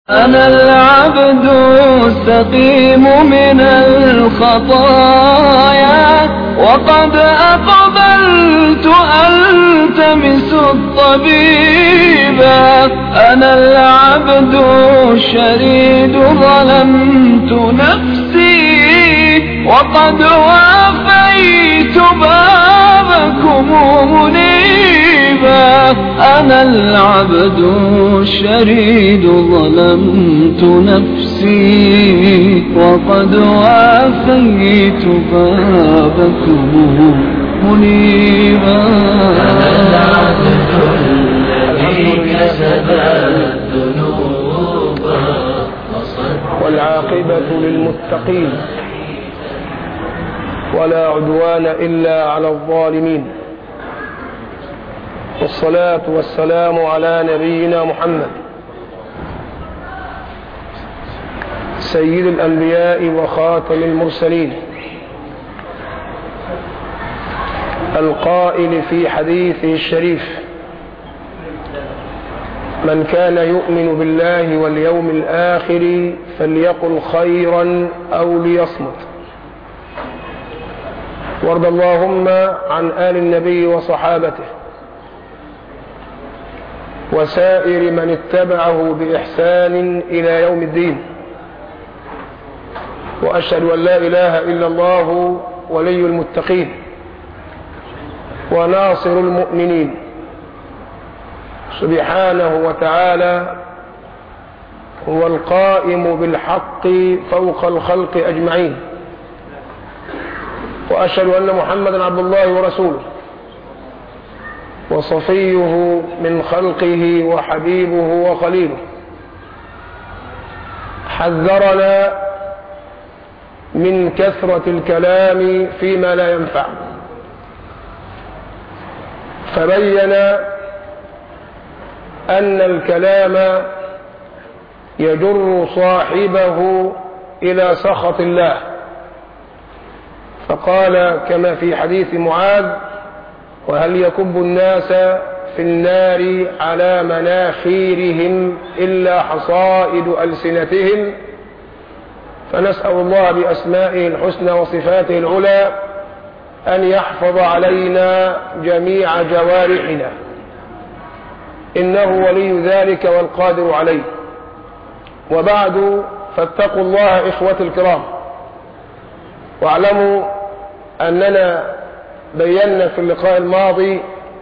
أنا العبد السقيم من الخطايا، وقد أقبلت ألتمس الطبيبا. أنا العبد الشريد ظلمت نفسي، وقد وافيت بابكم منيبا. أنا العبد الشريد ظلمت نفسي، وقد وافيت بابكم منيبا. أنا العبد الذي كسب الذنوب، والعاقبة للمتقين، ولا عدوان إلا على الظالمين. والصلاة والسلام على نبينا محمد سيد الأنبياء وخاتم المرسلين، القائل في حديثه الشريف: من كان يؤمن بالله واليوم الآخر فليقل خيرا أو ليصمت. وارض اللهم عن آل النبي وصحابته وسائر من اتبعه بإحسان إلى يوم الدين. وأشهد أن لا إله إلا الله ولي المتقين وناصر المؤمنين، سبحانه وتعالى هو القائم بالحق فوق الخلق أجمعين. وأشهد أن محمدا عبد الله ورسوله وصفيه من خلقه وحبيبه وخليله. حذرنا من كثرة الكلام فيما لا ينفع، فبين أن الكلام يجر صاحبه إلى سخط الله، فقال كما في حديث معاذ: وهل يكب الناس في النار على مناخيرهم إلا حصائد ألسنتهم. فنسأل الله بأسمائه الحسنى وصفاته العلى أن يحفظ علينا جميع جوارحنا، إنه ولي ذلك والقادر عليه. وبعد، فاتقوا الله إخوة الكرام، واعلموا أننا بينا في اللقاء الماضي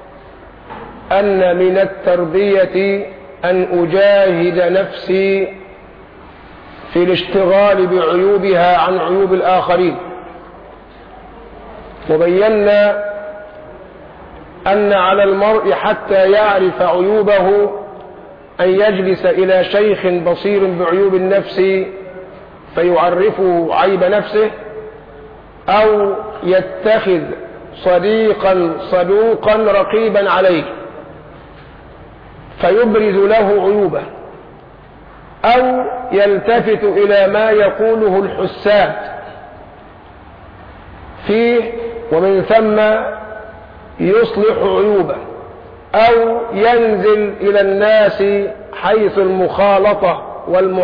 أن من التربية أن أجاهد نفسي في الاشتغال بعيوبها عن عيوب الآخرين. وبينا أن على المرء حتى يعرف عيوبه أن يجلس إلى شيخ بصير بعيوب النفس فيعرفه عيب نفسه، أو يتخذ صديقا صدوقا رقيبا عليه فيبرز له عيوبه، أو يلتفت إلى ما يقوله الحساد فيه ومن ثم يصلح عيوبه، أو ينزل إلى الناس حيث المخالطة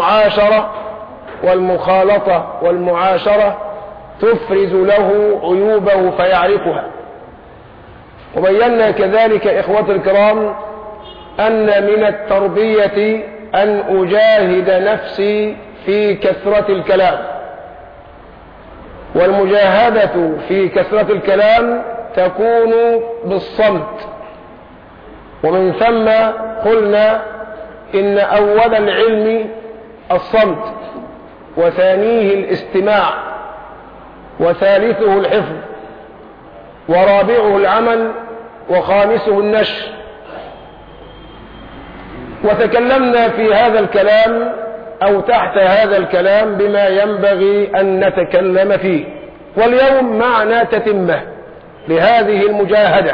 والمعاشرة تفرز له عيوبه فيعرفها. وبينا كذلك إخوة الكرام أن من التربية أن أجاهد نفسي في كثرة الكلام، والمجاهدة في كثرة الكلام تكون بالصمت. ومن ثم قلنا إن أول العلم الصمت، وثانيه الاستماع، وثالثه الحفظ، ورابعه العمل، وخامسه النشر. وتكلمنا في هذا الكلام أو تحت هذا الكلام بما ينبغي أن نتكلم فيه. واليوم معنا تتمة لهذه المجاهدة.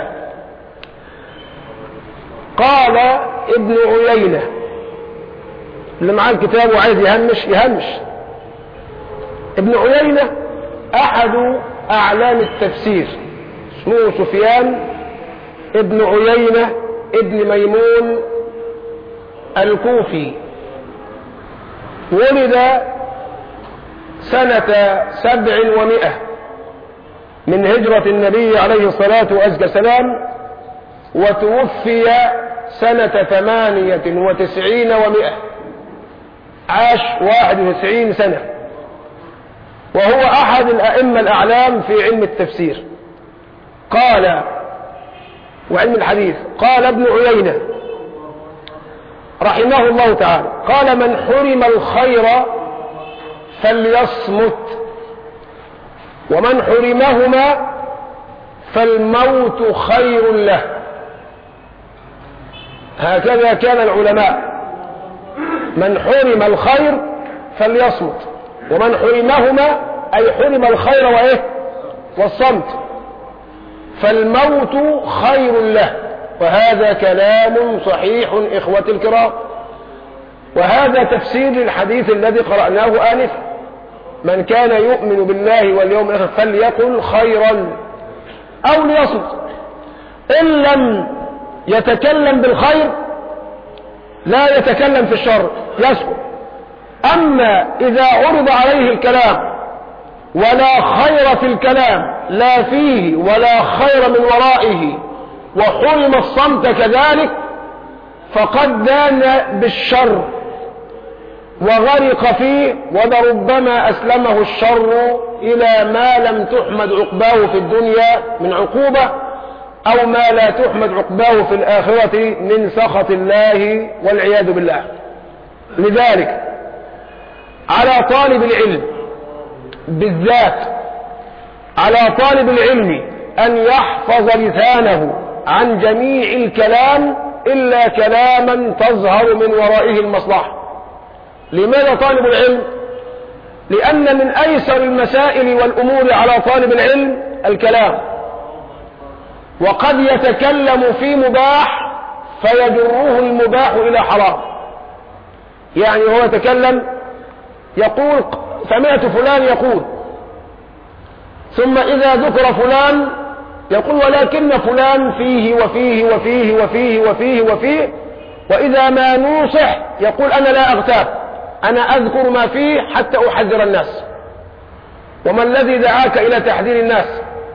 قال ابن عيينة، اللي معاه الكتاب وعايز يهمش. ابن عيينة أحد أعلام التفسير، اسمه سفيان ابن عيينة ابن ميمون الكوفي، ولد سنة 700 من هجرة النبي عليه الصلاة والسلام، وتوفي سنة 98 و100، عاش 91 سنة، وهو أحد الأئمة الأعلام في علم التفسير. قال وعلم الحديث، قال ابن عيينة رحمه الله تعالى، قال: من حرم الخير فليصمت، ومن حرمهما فالموت خير له. هكذا كان العلماء: من حرم الخير فليصمت، ومن حرمهما أي حرم الخير وإيه والصمت فالموت خير له. وهذا كلام صحيح إخوتي الكرام، وهذا تفسير للحديث الذي قرأناه آنفا: من كان يؤمن بالله واليوم الآخر فليقل خيرا أو ليصمت. إن لم يتكلم بالخير لا يتكلم في الشر، يسكت. أما إذا عرض عليه الكلام ولا خير في الكلام، لا فيه ولا خير من ورائه، وحرم الصمت كذلك، فقد دان بالشر وغرق فيه، ولربما أسلمه الشر إلى ما لم تحمد عقباه في الدنيا من عقوبة، أو ما لا تحمد عقباه في الآخرة من سخط الله والعياذ بالله. لذلك على طالب العلم بالذات، على طالب العلم أن يحفظ لسانه عن جميع الكلام إلا كلاما تظهر من ورائه المصلحة. لماذا طالب العلم؟ لأن من أيسر المسائل والأمور على طالب العلم الكلام، وقد يتكلم في مباح فيجره المباح إلى حرام. يعني هو يتكلم يقول: سمعت فلان يقول، ثم إذا ذكر فلان يقول: ولكن فلان فيه وفيه وفيه وفيه وفيه وفيه، وإذا ما نوصح يقول: أنا لا أغتاب، أنا أذكر ما فيه حتى أحذر الناس. وما الذي دعاك إلى تحذير الناس؟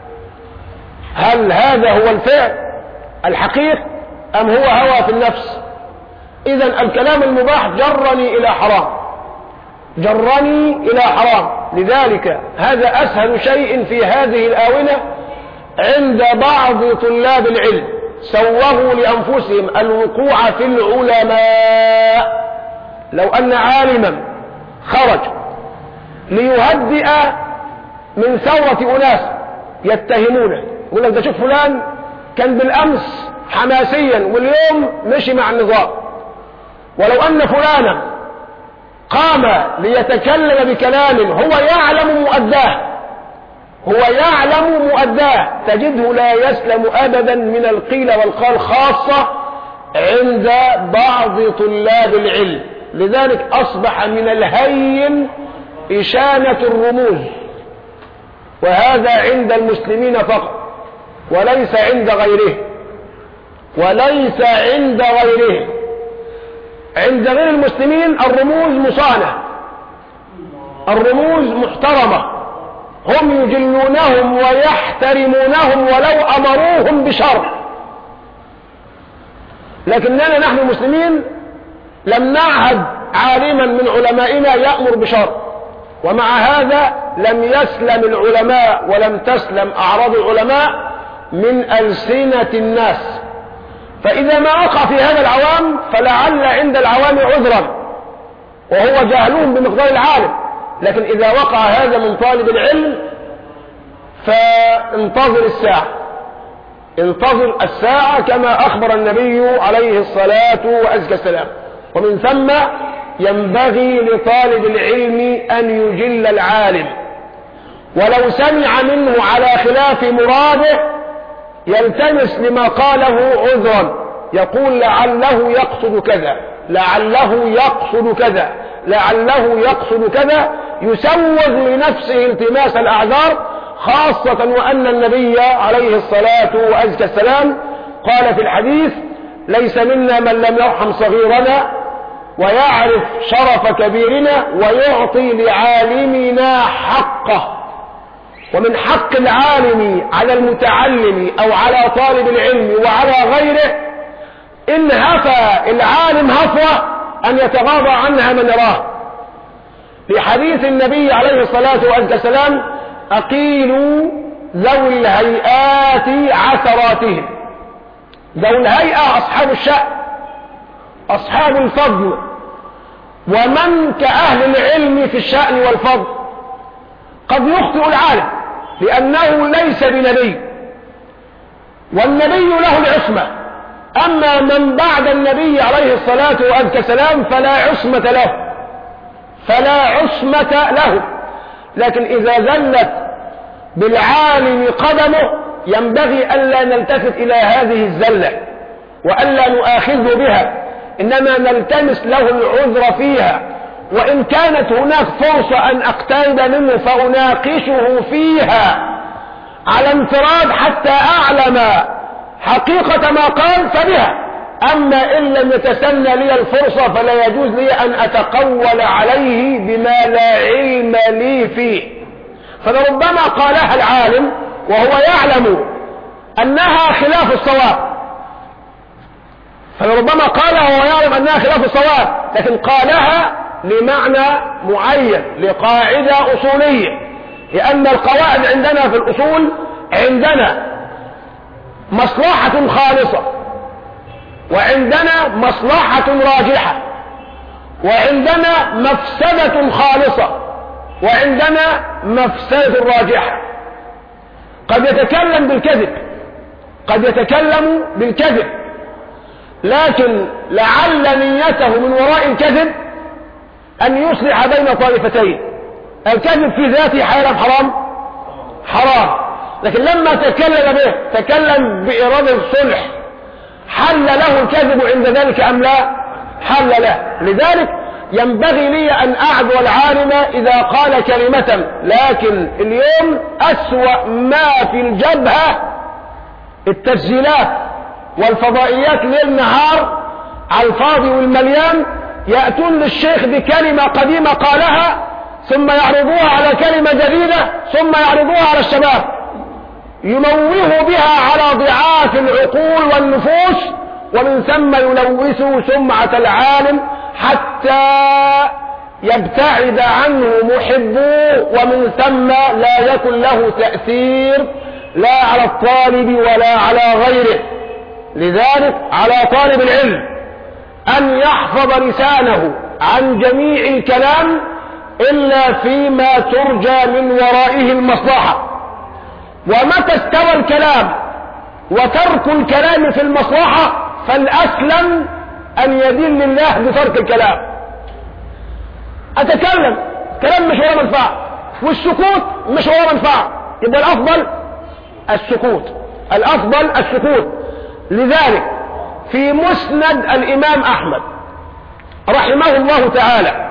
هل هذا هو الفعل الحقيقي أم هو هوى في النفس؟ إذن الكلام المباح جرني إلى حرام، جرني إلى حرام. لذلك هذا أسهل شيء في هذه الآونة عند بعض طلاب العلم، سوغوا لأنفسهم الوقوع في العلماء. لو أن عالما خرج ليهدئ من ثورة أناس يتهمونه، يقول لك: ده شوف فلان كان بالأمس حماسيا واليوم مشي مع النظام. ولو أن فلانا قام ليتكلم بكلام هو يعلم مؤداه، هو يعلم مؤداه، تجده لا يسلم أبدا من القيل والقال، خاصة عند بعض طلاب العلم. لذلك أصبح من الهين إشانة الرموز، وهذا عند المسلمين فقط وليس عند غيره، وليس عند غيره. عند غير المسلمين الرموز مصانة، الرموز محترمة، هم يجلونهم ويحترمونهم ولو أمروهم بشر. لكننا نحن المسلمين لم نعهد عالما من علمائنا يأمر بشر، ومع هذا لم يسلم العلماء ولم تسلم أعراض العلماء من ألسنة الناس. فإذا ما وقع في هذا العوام فلعل عند العوام عذرا وهو جهلهم بمقدار العالم، لكن إذا وقع هذا من طالب العلم فانتظر الساعة، انتظر الساعة كما أخبر النبي عليه الصلاة والسلام. ومن ثم ينبغي لطالب العلم أن يجل العالم، ولو سمع منه على خلاف مراده يلتمس لما قاله عذرا، يقول: لعله يقصد كذا، لعله يقصد كذا، لعله يقصد كذا، يسوغ لنفسه التماس الأعذار، خاصة وأن النبي عليه الصلاة والسلام قال في الحديث: ليس منا من لم يرحم صغيرنا ويعرف شرف كبيرنا ويعطي لعالمنا حقه. ومن حق العالم على المتعلم أو على طالب العلم وعلى غيره إن هفى العالم هفوة أن يتغاضى عنها من يراه، لحديث النبي عليه الصلاة والسلام: أقيلوا ذوي الهيئات عثراتهم. ذوي الهيئة أصحاب الشأن، أصحاب الفضل، ومن كأهل العلم في الشأن والفضل. قد يخطئ العالم لأنه ليس بنبي، والنبي له العصمة، أما من بعد النبي عليه الصلاة والسلام فلا عصمة له، فلا عصمة له. لكن إذا زلت بالعالم قدمه ينبغي ألا نلتفت إلى هذه الزلة وألا نؤاخذه بها، إنما نلتمس له العذر فيها، وإن كانت هناك فرصة أن أقترب منه فأناقشه فيها على انفراد حتى أعلم حقيقة ما قال فبها. أما إن لم يتسنى لي الفرصة فلا يجوز لي أن أتقول عليه بما لا علم لي فيه. فلربما قالها العالم وهو يعلم أنها خلاف الصواب، فلربما قالها وهو يعلم أنها خلاف الصواب، لكن قالها لمعنى معين، لقاعدة أصولية، لأن القواعد عندنا في الأصول عندنا مصلحة خالصة، وعندنا مصلحة راجحة، وعندنا مفسدة خالصة، وعندنا مفسدة راجحة. قد يتكلم بالكذب، قد يتكلم بالكذب، لكن لعل نيته من وراء الكذب أن يصلح بين طائفتين. الكذب في ذاته حلال حرام؟ حرام. لكن لما تكلم به تكلم بإرادة الصلح، حل له الكذب عند ذلك أم لا؟ حل له. لذلك ينبغي لي أن أعذر العالم إذا قال كلمة، لكن اليوم أسوأ ما في الجبهة التسجيلات والفضائيات ليل نهار على الفاضي والمليان، يأتون للشيخ بكلمة قديمة قالها ثم يعرضوها على كلمة جديدة ثم يعرضوها على الشباب، يموه بها على ضعاف العقول والنفوس، ومن ثم يلوثوا سمعة العالم حتى يبتعد عنه محبوه، ومن ثم لا يكن له تأثير لا على الطالب ولا على غيره. لذلك على طالب العلم أن يحفظ لسانه عن جميع الكلام إلا فيما ترجى من ورائه المصلحة، ومتى استوى الكلام وترك الكلام في المصلحة فالأسلم أن يدين الله بترك الكلام. أتكلم كلام مش ولا منفعة، والسكوت مش ولا منفعة، يبقى الأفضل السكوت، الأفضل السكوت. لذلك في مسند الإمام أحمد رحمه الله تعالى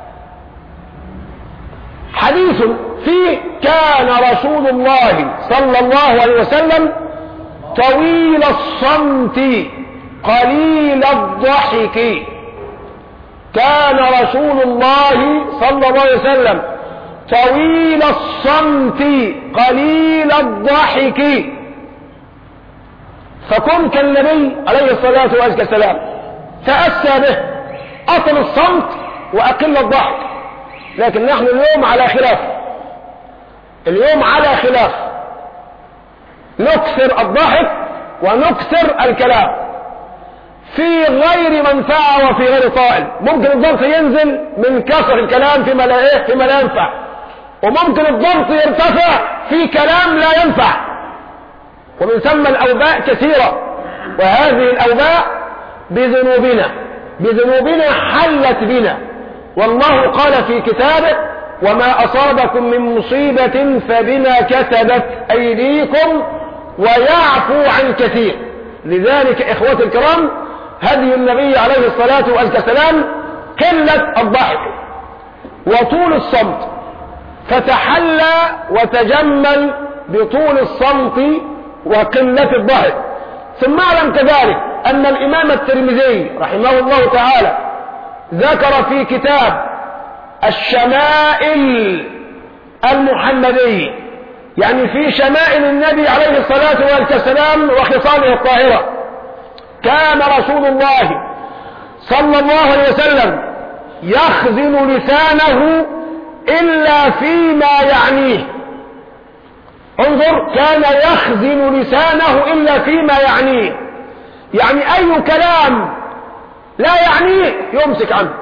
حديث فيه: كان رسول الله صلى الله عليه وسلم طويل الصمت قليل الضحك. كان رسول الله صلى الله عليه وسلم طويل الصمت قليل الضحك، فكن كالنبي عليه الصلاة والسلام تأسى به، أطل الصمت وأقل الضحك. لكن نحن اليوم على خلاف، اليوم على خلاف، نكثر الضحك ونكثر الكلام في غير منفعة وفي غير طائل. ممكن الضغط ينزل من كثر الكلام فيما لا ينفع، وممكن الضغط يرتفع في كلام لا ينفع، ومن ثم الأوباء كثيرة، وهذه الأوباء بذنوبنا حلت بنا. والله قال في كتابه: وما أصابكم من مصيبة فبما كسبت أيديكم ويعفو عن كثير. لذلك إخوة الكرام هدي النبي عليه الصلاة والسلام قلة الضحك وطول الصمت، فتحلى وتجمل بطول الصمت وقلة الضحك. ثم اعلم كذلك أن الإمام الترمذي رحمه الله تعالى ذكر في كتاب الشمائل المحمدي، يعني في شمائل النبي عليه الصلاة والسلام وخصاله الطاهرة، كان رسول الله صلى الله عليه وسلم يخزن لسانه إلا فيما يعنيه. انظر، كان يخزن لسانه إلا فيما يعنيه، يعني أي كلام لا يعنيه يمسك عنه،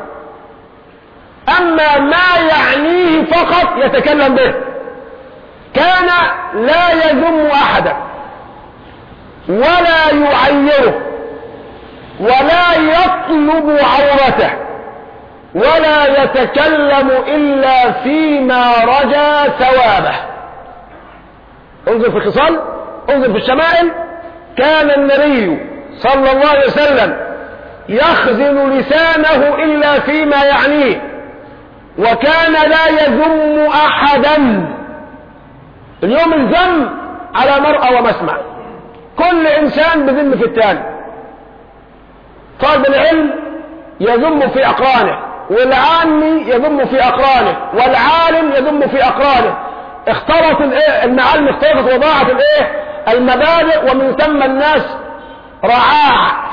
أما ما يعنيه فقط يتكلم به. كان لا يذم أحدا ولا يعيره ولا يطلب عورته ولا يتكلم إلا فيما رجا ثوابه. انظر في الخصال، انظر في الشمائل، كان النبي صلى الله عليه وسلم يخزن لسانه إلا فيما يعنيه، وكان لا يذم أحدا. اليوم الذم على مرأى ومسمع، كل إنسان بذم في الثاني. طالب العلم يذم في أقرانه، والعامي يذم في أقرانه، والعالم يذم في أقرانه. اختلط المعالم، اختلطت وضاعت المبادئ، ومن ثم الناس رعاع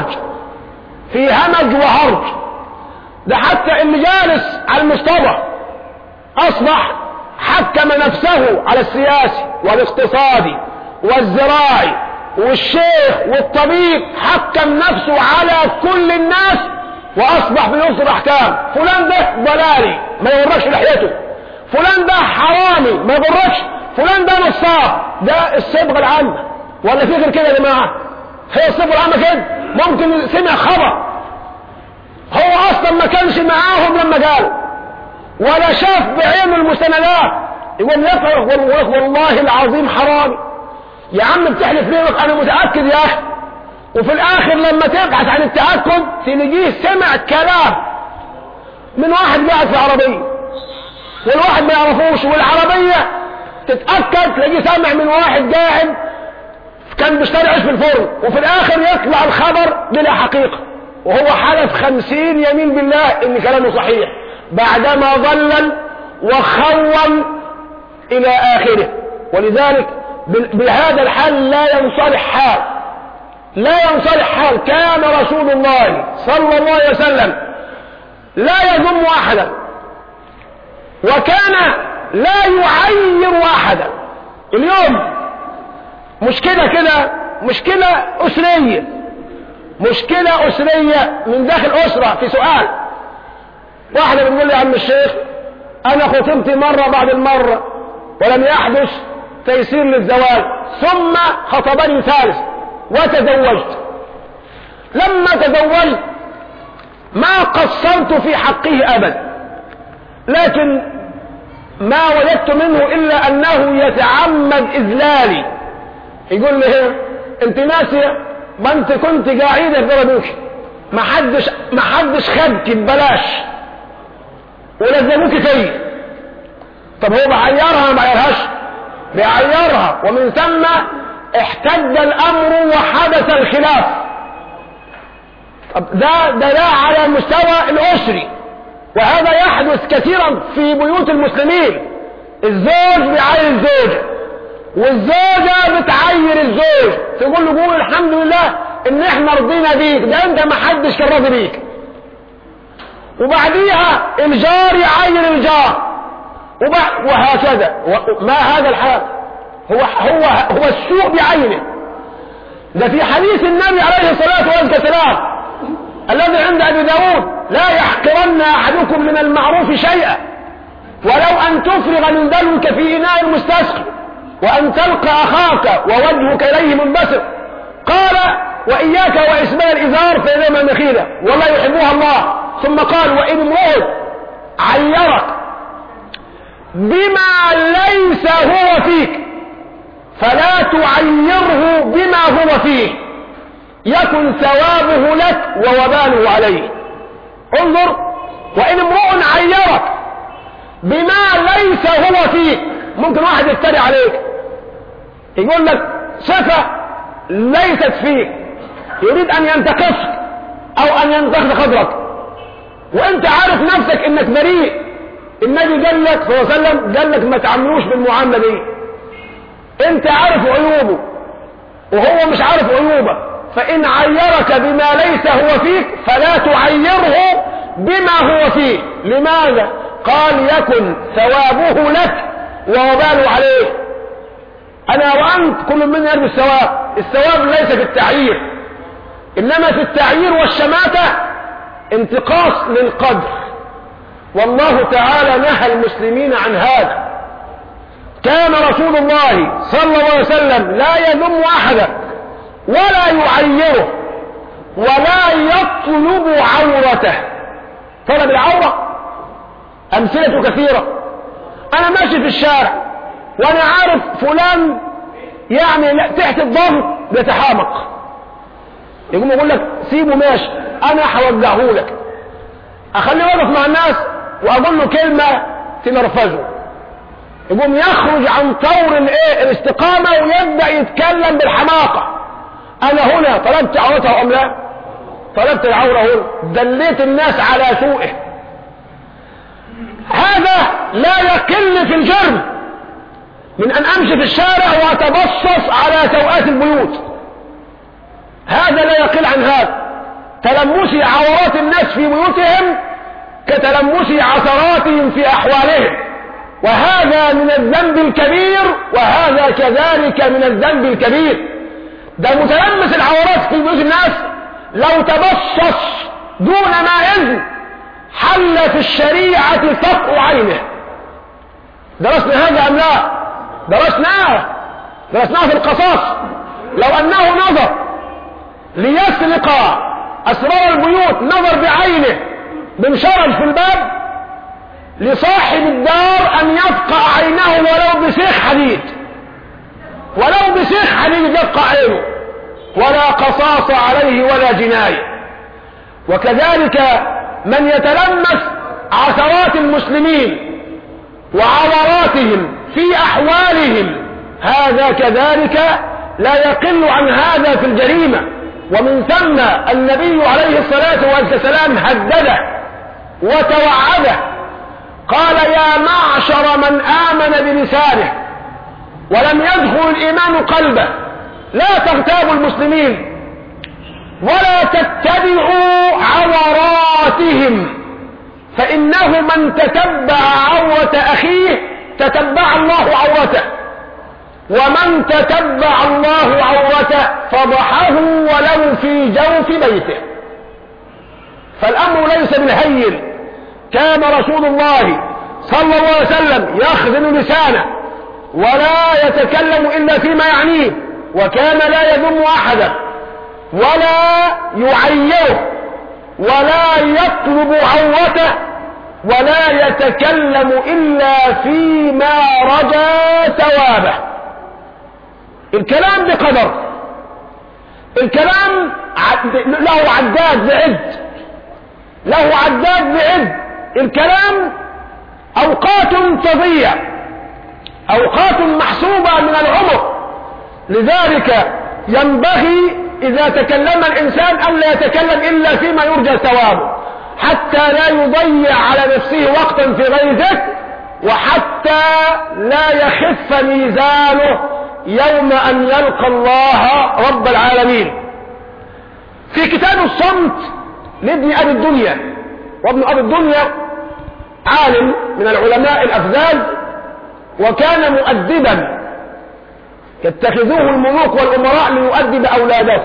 في همج وهرج. ده حتى اللي جالس على المصطبة أصبح حكم نفسه على السياسي والاقتصادي والزراعي والشيخ والطبيب، حكم نفسه على كل الناس وأصبح بيصدر أحكام. فلان ده ضلالي ما يغرقش لحيته، فلان ده حرامي ما يغرقش، فلان ده نصاب. ده الصبغة العامة، ولا في غير كده يا جماعة؟ هي الصبغة العامة كده. ممكن سمع خبر هو أصلا ما كانش معاهم لما قالوا، ولا شاف بعينه المستندات، يقول يفرق والله العظيم حرامي. يا عم بتحلف ليه؟ أنا متأكد يا أخي. وفي الآخر لما تبحث عن التأكد تلاقيه سمع كلام من واحد قاعد في عربية، والواحد ما يعرفوش، والعربية تتأكد تلاقيه سمع من واحد قاعد كان بيشتري عيش في الفرن، وفي الآخر يطلع الخبر بلا حقيقة، وهو حلف 50 يمين بالله إن كلامه صحيح، بعدما ضلل وخون إلى آخره. ولذلك بهذا الحال لا ينصلح حال. كان رسول الله صلى الله عليه وسلم لا يذم أحدا، وكان لا يعير أحدا. اليوم مشكلة كده، مشكلة أسرية من داخل أسرة. في سؤال، واحدة بتقول لي يا عم الشيخ أنا خطبتي مرة بعد المرة ولم يحدث تيسير للزواج، ثم خطبني ثالث وتزوجت. لما تزوجت ما قصرت في حقه أبدا، لكن ما وجدت منه إلا أنه يتعمد إذلالي. يقول لي هي انت ناسية ما انت كنت قاعدة في بلدوك، ما حدش خدك ببلاش ولزموك فيه. طب هو بعيرها ما بعيرهاش؟ بعيرها، ومن ثم احتد الأمر وحدث الخلاف. طب ده على المستوى الأسري، وهذا يحدث كثيرا في بيوت المسلمين. الزوج بيعير الزوجة، والزوجة بتعير الزوج، تقول له قول الحمد لله ان احنا رضينا بيك، ده انت ما حدش كان راضي بيك. وبعديها الجار يعير الجار، وهكذا. ما هذا الحال؟ هو السوء بعينه. ده في حديث النبي عليه الصلاة والسلام الذي عند أبي داود: لا يحقرن أحدكم من المعروف شيئا ولو أن تفرغ من دلوك في إناء المستسقي وأن تلقى أخاك ووجهك إليه منبسط. قال: وإياك وإسبال الإزار فإنما مخيلة والله يحبها الله. ثم قال: وإن امرؤ عيرك بما ليس هو فيك فلا تعيره بما هو فيه يكن ثوابه لك ووباله عليه. انظر، وإن امرؤ عيرك بما ليس هو فيك. ممكن واحد يفتري عليك يقول لك صفة ليست فيك، يريد أن ينتقصك أو أن ينتقص قدرك، وانت عارف نفسك انك بريء. النبي قال لك صلى الله عليه وسلم قال لك ما تعاملوش بالمعامله دي. انت عارف عيوبه وهو مش عارف عيوبك، فان عيرك بما ليس هو فيك فلا تعيره بما هو فيه. لماذا؟ قال يكن ثوابه لك ووباله عليه. انا وانت كل منا يرجو الثواب. الثواب ليس في التعيير، انما في التعيير والشماتة انتقاص للقدر، والله تعالى نهى المسلمين عن هذا. كان رسول الله صلى الله عليه وسلم لا يذم احدا ولا يعيره ولا يطلب عورته. طلب العورة امثلة كثيرة. انا ماشي في الشارع وانا عارف فلان يعني تحت الضغط بيتحامق، يقوم يقول لك سيبه ماشي انا هوجهه لك، اخليه واقف مع الناس واقول له كلمة تنرفزه، يقوم يخرج عن طور الاستقامة ويبدأ يتكلم بالحماقة. انا هنا طلبت عورته ام لا؟ طلبت العورة هنا، دليت الناس على سوءه. هذا لا يقل في الجرم من ان امشي في الشارع واتبصص على سوءات البيوت. هذا لا يقل عن هذا. تلمسي عورات الناس في بيوتهم كتلمسي عثراتهم في احوالهم، وهذا من الذنب الكبير، وهذا كذلك من الذنب الكبير. ده متلمس العورات في بيوت الناس لو تبصص دون ما إذن حل في الشريعة فقع عينه. درسنا هذا أم لا؟ درسناه في القصاص. لو أنه نظر ليسرق أسرار البيوت، نظر بعينه بمشرج في الباب، لصاحب الدار أن يفقع عينه ولو بسيخ حديد، ولو بسيخ حديد يفقع عينه، ولا قصاص عليه ولا جناية. وكذلك من يتلمس عثرات المسلمين وعوراتهم في أحوالهم، هذا كذلك لا يقل عن هذا في الجريمة. ومن ثم النبي عليه الصلاة والسلام هدده وتوعده، قال يا معشر من آمن بلسانه ولم يدخل الإيمان قلبه لا تغتابوا المسلمين ولا تتبعوا عوراتهم، فإنه من تتبع عورة أخيه تتبع الله عورته، ومن تتبع الله عورته فضحه ولو في جوف بيته. فالأمر ليس بالهين. كان رسول الله صلى الله عليه وسلم يخزن لسانه ولا يتكلم إلا فيما يعنيه، وكان لا يذم أحدا ولا يعيره ولا يطلب عورته ولا يتكلم إلا فيما رجى ثوابه. الكلام بقدر، الكلام له عداد بعد، له عداد بعد. الكلام أوقات تضيع، أوقات محسوبة من العمر. لذلك ينبغي إذا تكلم الإنسان أن لا يتكلم إلا فيما يرجى ثوابه، حتى لا يضيع على نفسه وقتا في غير ذلك، وحتى لا يخف ميزانه يوم أن يلقى الله رب العالمين. في كتاب الصمت لابن أبي الدنيا، وابن أبي الدنيا عالم من العلماء الأفذاذ، وكان مؤدبا يتخذوه الملوك والأمراء ليؤدب أولاده،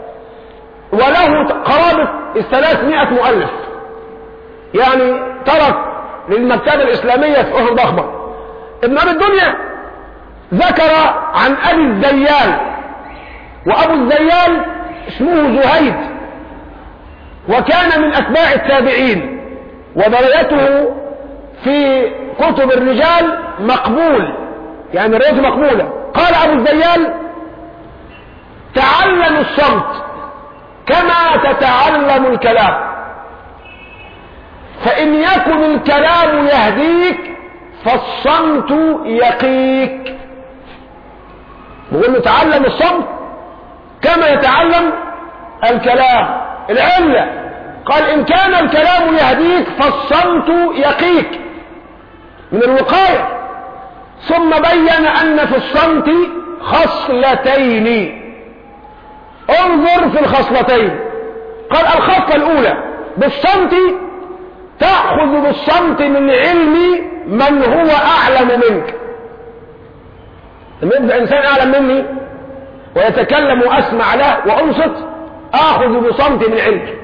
وله قرابة 300 مؤلف، يعني ترك للمكتبة الإسلامية فروع ضخمة. ابن أبي الدنيا ذكر عن أبي الزيال، وأبو الزيال اسمه زهيد، وكان من أتباع التابعين، ودرجته في كتب الرجال مقبول، يعني روايته مقبولة. قال أبو الزيال تعلم الصمت كما تتعلم الكلام، فإن يكن الكلام يهديك فالصمت يقيك. بقول له تعلم الصمت كما يتعلم الكلام. العلة قال إن كان الكلام يهديك فالصمت يقيك من الوقاية. ثم بين أن في الصمت خصلتين. انظر في الخصلتين. قال الخصلة الأولى بالصمت تأخذ بالصمت من علم من هو أعلم منك. لما يبدأ إنسان أعلم مني ويتكلم وأسمع له وأنصت آخذ بصمت من علمه.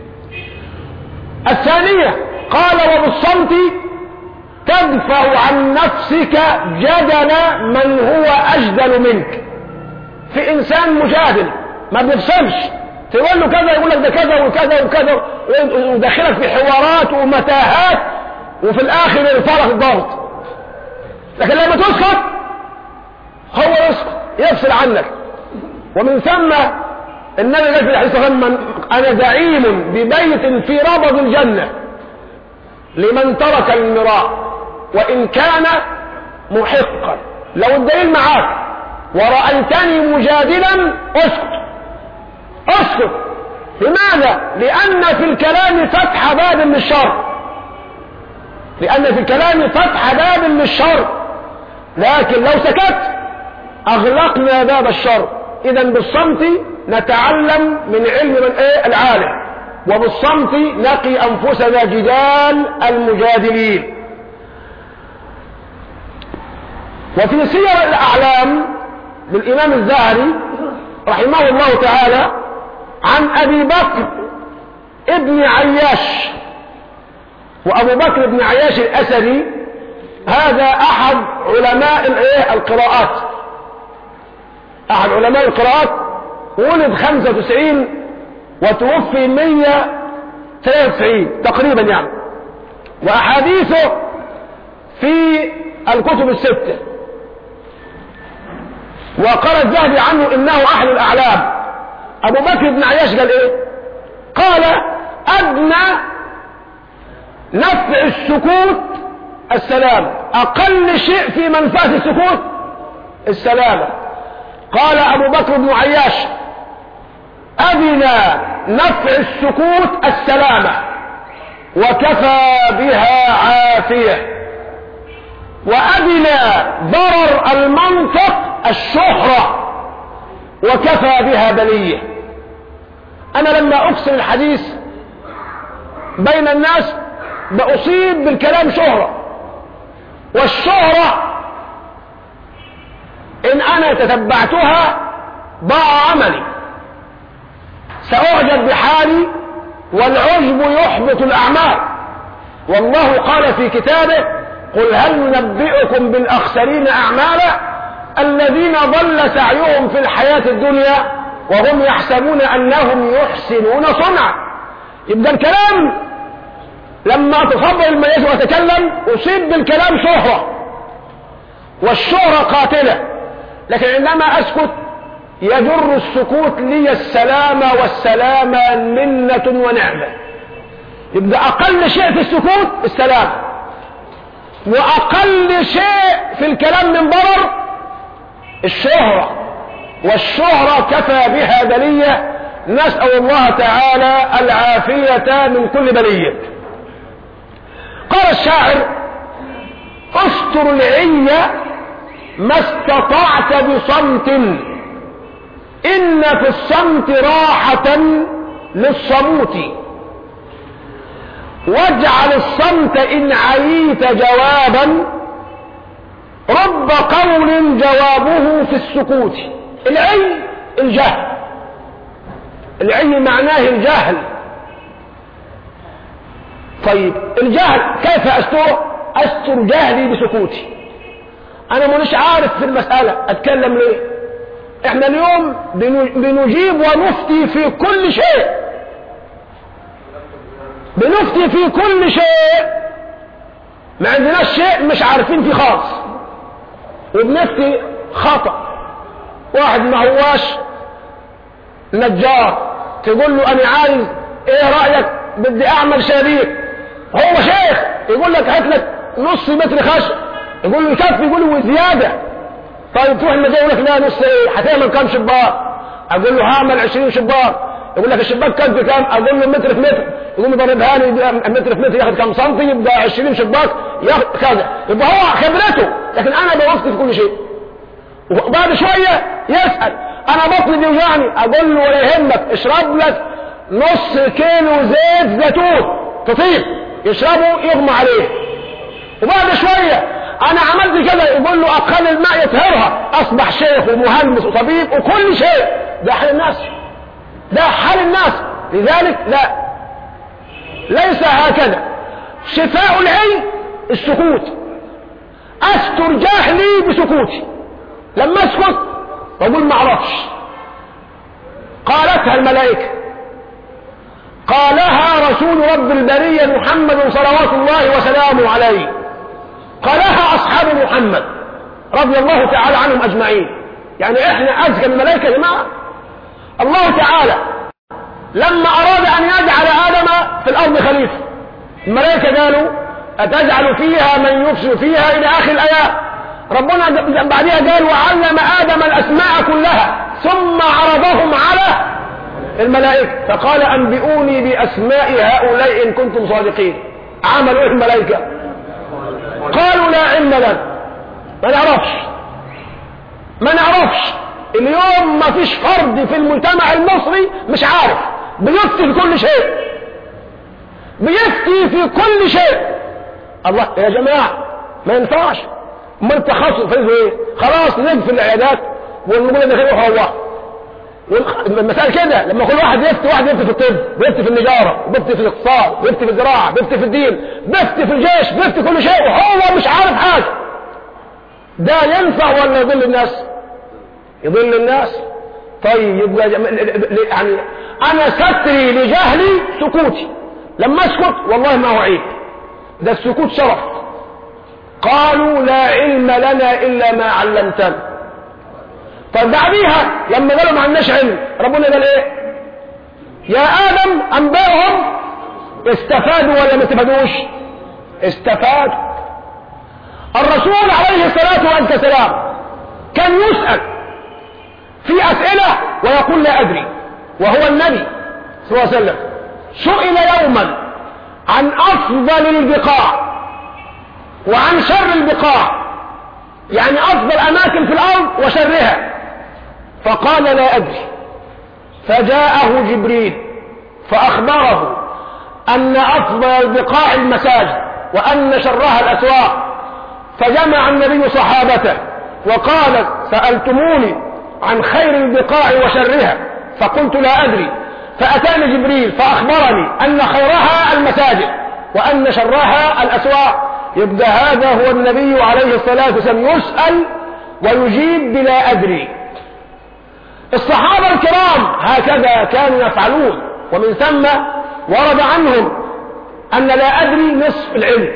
الثانية قال وبالصمت تدفع عن نفسك جدل من هو أجدل منك. في إنسان مجادل ما بيفصلش، تقول له كذا يقول لك ده كذا وكذا وكذا وداخلك في حوارات ومتاهات وفي الآخر يرفع لك الضغط. لكن لما تسكت هو يسكت يفصل عنك. ومن ثم النبي قال في الحديث الصحيح أنا زعيم ببيت في ربض الجنة لمن ترك المراء وإن كان محقا. لو الدليل معاك ورأيتني مجادلا اسكت اسكت. لماذا؟ لأن في الكلام فتح باب للشر، لأن في الكلام فتح باب للشر. لكن لو سكت أغلقنا باب الشر. إذا بالصمت نتعلم من علم من العالم، وبالصمت نقي أنفسنا جدال المجادلين. وفي سير الأعلام للإمام الزهري رحمه الله تعالى عن أبي بكر ابن عياش. وأبو بكر ابن عياش الأسدي هذا أحد علماء القراءات، أحد علماء القراءات. ولد 95 وتوفي 193 تقريبا يعني. وأحاديثه في الكتب الستة. وقال الذهبي عنه إنه أحد الأعلام. أبو بكر بن عياش قال إيه؟ قال أدنى نفع السكوت السلام، أقل شيء في منفعة السكوت السلامة. قال أبو بكر بن عياش أدنى نفع السكوت السلامة وكفى بها عافية، وأدنى ضرر المنطق الشهرة وكفى بها بلية. أنا لما أكسر الحديث بين الناس بأصيب بالكلام شهرة، والشهرة إن أنا تتبعتها ضاع عملي، سأعجب بحالي والعجب يحبط الأعمال. والله قال في كتابه قل هل ننبئكم بالأخسرين أعمالا الذين ضل سعيهم في الحياة الدنيا وهم يحسبون أنهم يحسنون صنعا. يبقى الكلام لما تصبر الميت وتكلم أصيب بالكلام شهرة، والشهرة قاتلة. لكن عندما أسكت يجر السكوت لي السلامة، والسلامة منة ونعمة. يبقى أقل شيء في السكوت السلام، وأقل شيء في الكلام من ضرر الشهرة، والشهرة كفى بها بلية. نسأل الله تعالى العافية من كل بلية. قال الشاعر استر العي ما استطعت بصمت إن في الصمت راحة للصموت، واجعل الصمت إن عييت جوابا رب قول جوابه في السكوت. العي الجهل، العي معناه الجهل. طيب الجهل كيف أستره؟ أستر جهلي بسكوتي. أنا مش عارف في المسألة أتكلم ليه. إحنا اليوم بنجيب ونفتي في كل شيء، بنفتي في كل شيء، ما عندناش شيء مش عارفين فيه خالص، وبنفتي خطأ. واحد ما هواش نجار تقول له أنا عايز إيه رأيك بدي أعمل شبابيك، هو شيخ يقول لك هات لك نص متر خشب، يقول له يكفي، يقول له زيادة. طيب تروح المجال يقول لك لا نص ايه، هتعمل كام شباك؟ اقول له هعمل 20 شباك. يقول لك الشباك كام في كام؟ اقول له متر في متر. يقوم يضربها لي متر في متر ياخد كم سنتي، يبقى 20 شباك ياخد كذا، يبقى هو خبرته. لكن انا بوقت في كل شيء. وبعد شويه يسال انا بطني بيوجعني، اقول له ولا يهمك اشرب لك نص كيلو زيت زيتون تطيب، يشربه يغمى عليه. وبعد شويه انا عملت كذا، يقول له اقل الماء يطهرها، اصبح شيخ ومهندس وطبيب وكل شيء. ده حال الناس، ده حال الناس. لذلك لا، ليس هكذا. شفاء العلم السكوت، استر جهلي بسكوتي. لما اسكت اقول ما اعرفش. قالتها الملائكه، قالها رسول رب البريه محمد صلوات الله وسلامه عليه، قالها اصحاب محمد رضي الله تعالى عنهم اجمعين. يعني احنا اذكى من الملائكه يا جماعه. الله تعالى لما اراد ان يجعل ادم في الارض خليفه، الملائكه قالوا اتجعل فيها من يفسد فيها الى اخر الايات. ربنا بعدها قال وعلم ادم الاسماء كلها ثم عرضهم على الملائكه فقال انبئوني باسماء هؤلاء ان كنتم صادقين. عملوا ايه الملائكه؟ قالوا لا علم لنا، ما نعرفش. اليوم ما فيش فرد في المجتمع المصري مش عارف، بيفتي في كل شيء، بيفتي في كل شيء. الله يا جماعه ما ينفعش. ما التخصص في ايه؟ خلاص نقفل العيادات ونقول ان خير الله. والمسائل كده لما كل واحد يفتي، واحد يفتي في الطب، بيفتي في النجاره، بيفتي في الاقتصاد، بيفتي في الزراعه، بيفتي في الدين، بيفتي في الجيش، بيفتي كل شيء وهو مش عارف حاجه. ده ينفع ولا يضل الناس؟ يضل الناس. طيب يبقى يعني انا ستري لجهلي سكوتي. لما اسكت والله ما هو عيب، ده السكوت شرف. قالوا لا علم لنا الا ما علمتنا. طب بعديها لما قالوا ما عندناش علم، ربنا قال ايه؟ يا ادم انبئهم. استفادوا ولا ما استفادوش؟ استفادوا. الرسول عليه الصلاه والسلام كان يسأل في اسئله ويقول لا ادري، وهو النبي صلى الله عليه وسلم سئل يوما عن افضل البقاع وعن شر البقاع، يعني افضل اماكن في الارض وشرها، فقال لا ادري. فجاءه جبريل فاخبره ان افضل البقاع المساجد وان شرها الاسواق. فجمع النبي صحابته وقال سألتموني عن خير البقاع وشرها فقلت لا ادري، فاتاني جبريل فاخبرني ان خيرها المساجد وان شرها الاسواق. يبقى هذا هو النبي عليه الصلاة والسلام يسأل ويجيب بلا أدري. الصحابة الكرام هكذا كانوا يفعلون، ومن ثم ورد عنهم أن لا أدري نصف العلم.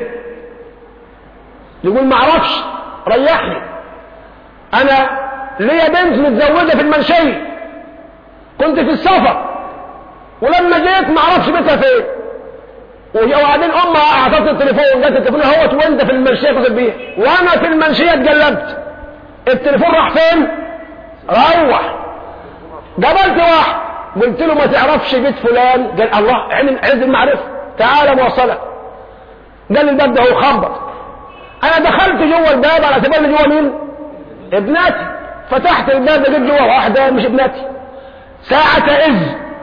يقول ما اعرفش، ريحني. أنا ليا بنت متزوجة في المنشية، كنت في السفر ولما جيت ما اعرفش بيتها فين، وبعدين امها اعطتني التليفون، جت التليفون اهوت وانت في المنشيه اتصل بيه، وانا في المنشيه اتجلبت. التليفون راح فين؟ روح. قابلت واحد قلت له ما تعرفش بيت فلان؟ قال الله عز المعرفه، تعالى موصلك. قال لي الباب ده هو خبط. انا دخلت جوه الباب على اعتبار اللي جوه مين؟ ابنتي. فتحت الباب لقيت جوه واحده مش ابنتي. ساعة إذ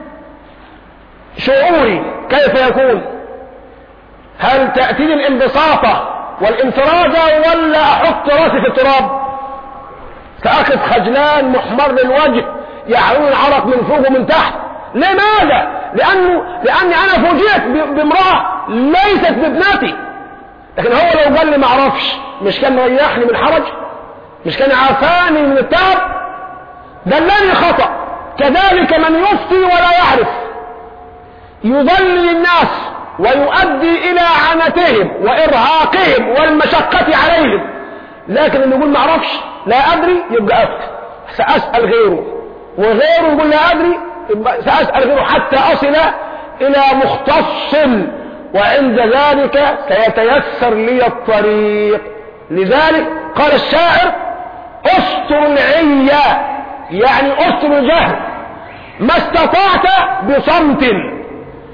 شعوري كيف يكون؟ هل تأتيني الانبساطة والانفراجة ولا أحط راسي في التراب؟ سأقف خجلان محمر الوجه يعرون العرق من فوق ومن تحت. لماذا؟ لأني أنا فوجئت بامرأة ليست بابنتي. لكن هو لو قال لي ما أعرفش مش كان ريحني من الحرج؟ مش كان عافاني من التعب؟ دلني خطأ. كذلك من يفتي ولا يعرف يضلل الناس ويؤدي إلى عنتهم وإرهاقهم والمشقة عليهم. لكن اللي يقول ما اعرفش لا أدري يبقى أفتي، سأسأل غيره، وغيره يقول لا أدري يبقى سأسأل غيره حتى أصل إلى مختص، وعند ذلك سيتيسر لي الطريق. لذلك قال الشاعر أستر العيا، يعني أستر الجهل ما استطعت بصمت،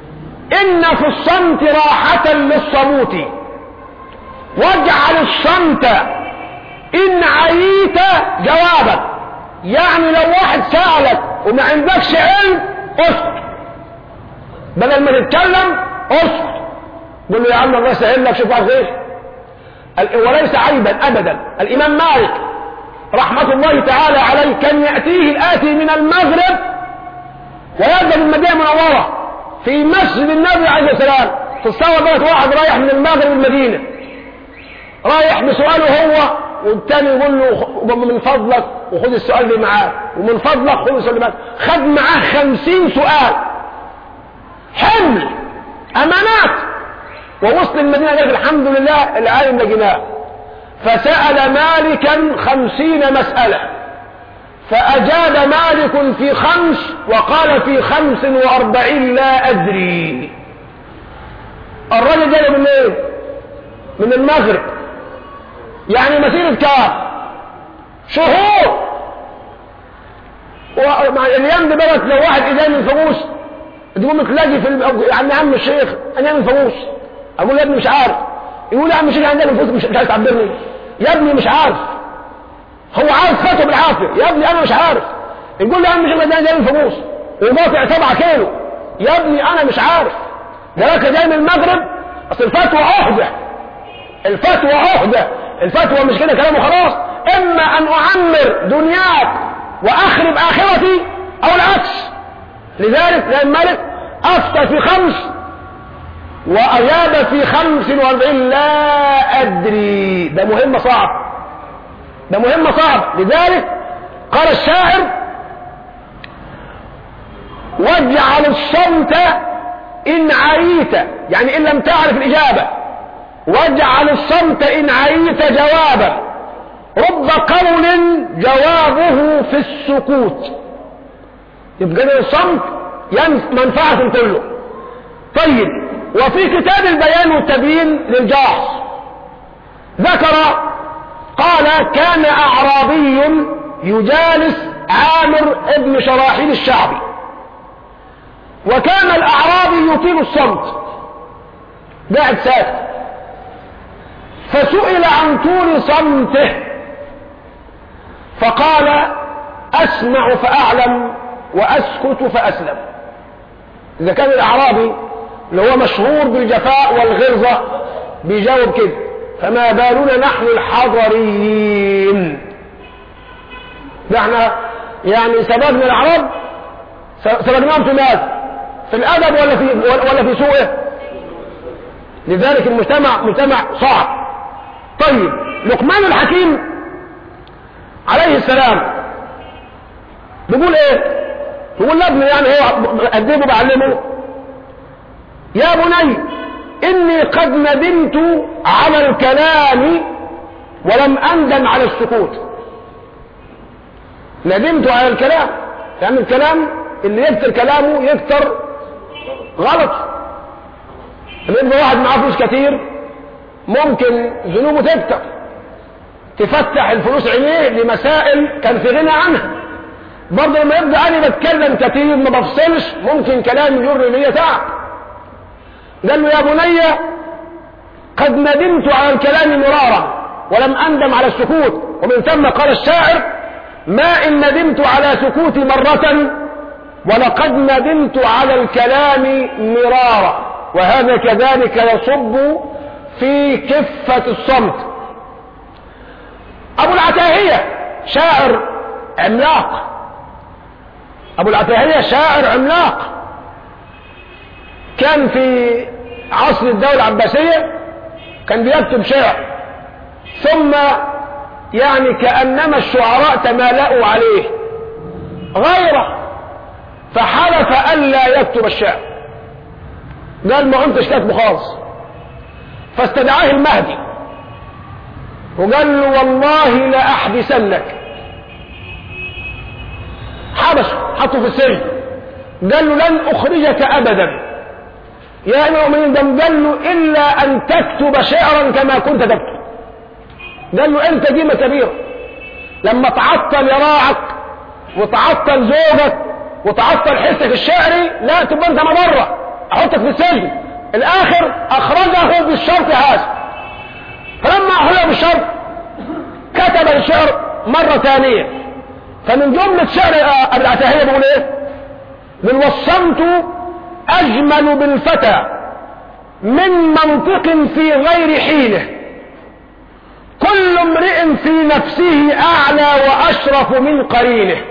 إن في الصمت راحة للصموت واجعل الصمت إن عييت جوابا. يعني لو واحد سألك وما عندكش علم اسكت، بدل ما تتكلم اسكت، قل له يا عم الله يسهل لك، شوف غير. وليس عيبا أبدا. الإمام مالك رحمة الله تعالى عليه كان يأتيه الآتي من المغرب ويذهب المدينة المنورة في مسجد النبي عليه السلام. تصور بقى واحد رايح من المغرب المدينة، رايح بسؤاله هو، والتاني يقول له من فضلك وخذ السؤال اللي معاه، ومن فضلك خذ السؤال اللي معاه. خد معاه 50 سؤال، حمل أمانات. ووصل المدينة قال الحمد لله العالم لقيناه. فسأل مالكا 50 مسألة، فأجاب مالك في 5 وقال في 45 لا أدري. الرجل جاي من ايه؟ من المغرب، يعني مسيرة كام؟ شهور. الأيام دي بقت لو واحد إيديه من فانوس تقوم تلاقي في يعني عم الشيخ أنا من فانوس، أقول يا ابني مش عارف، يقول يا عم الشيخ عندنا من فانوس مش عارف تعبرني، يا ابني مش عارف، هو عارف فاته بالعافية، يا ابني أنا مش عارف، يقول لي يا عم الشيخ عندنا جاي من فانوس ومقاطع 7 كيلو، يا ابني أنا مش عارف، ده لك جاي من المغرب. أصل الفتوى عهدة، الفتوى عهدة، الفتوى مش كده كلامه خلاص. إما أن أعمر دنياك وأخرب آخرتي أو العكس. لذلك لأن مالك أفتى في 5 وأجاب في 45 لا أدري. ده مهمة صعب، ده مهمة صعب. لذلك قال الشاعر واجعل الصمت إن عييت، يعني إن لم تعرف الإجابة، واجعل الصمت إن عييت جوابا، رب قول جوابه في السكوت. يبقى الصمت منفعة كله. طيب، وفي كتاب البيان والتبيين للجاحظ ذكر قال كان أعرابي يجالس عامر ابن شراحيل الشعبي، وكان الأعرابي يطيل الصمت قاعد ساكت، فسئل عن طول صمته فقال أسمع فأعلم وأسكت فأسلم. إذا كان الأعرابي اللي هو مشهور بالجفاء والغلظة بيجاوب كده، فما بالنا نحن الحضريين؟ نحن يعني سبقنا الأعراب، سبقناهم في ماذا؟ في الأدب ولا في سوءه؟ لذلك مجتمع صعب. طيب، لقمان الحكيم عليه السلام بيقول ايه؟ بيقول لابنه، يعني هو أدبه بعلمه، يا بني إني قد ندمت على الكلام ولم أندم على السكوت. ندمت على الكلام، لأن الكلام اللي يكتر كلامه يكتر غلط. لما واحد معاه فلوس كتير ممكن ذنوبه تكتر، تفتح الفلوس عينيه لمسائل كان في غنى عنها. برضه لما يبدأ أنا بتكلم كتير ما بفصلش ممكن كلام يجر لي تعب. قال له يا بني قد ندمت على الكلام مرارا ولم أندم على السكوت. ومن ثم قال الشاعر ما إن ندمت على سكوتي مرة ولقد ندمت على الكلام مرارا. وهذا كذلك يصب في كفة الصمت. أبو العتاهية شاعر عملاق، أبو العتاهية شاعر عملاق، كان في عصر الدولة العباسية كان بيكتب شعر، ثم يعني كأنما الشعراء تمالأوا عليه غيره، فحلف ألا يكتب الشعر. قال ما أنتش كاتبه خالص. فاستدعاه المهدي وقال له والله لا أحبسنك. حبسه، حطه في السجن، قال له لن أخرجك أبدا يا أمير المؤمنين. قال له إلا أن تكتب شعرا كما كنت تكتب. قال له أنت قيمة كبيرة، لما تعطل يراعك وتعطل زوجك وتعطل حسك الشعري لا تبقى أنت مضرة، احطك في السجن. الاخر اخرجه بالشرط هذا. فلما اخرجه بالشرط كتب الشعر مرة ثانية. فمن جملة شعر ابي العتاهية بيقول ايه؟ من وصمت اجمل بالفتى من منطق في غير حينه، كل امرئ في نفسه اعلى واشرف من قرينه.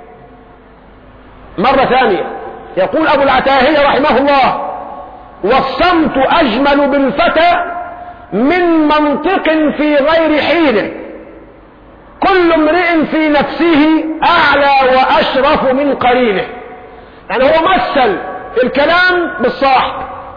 مرة ثانية يقول ابو العتاهية رحمه الله: وصمت اجمل بالفتى من منطق في غير حينه، كل امرئ في نفسه اعلى واشرف من قرينه. يعني هو مثل الكلام بالصاحب،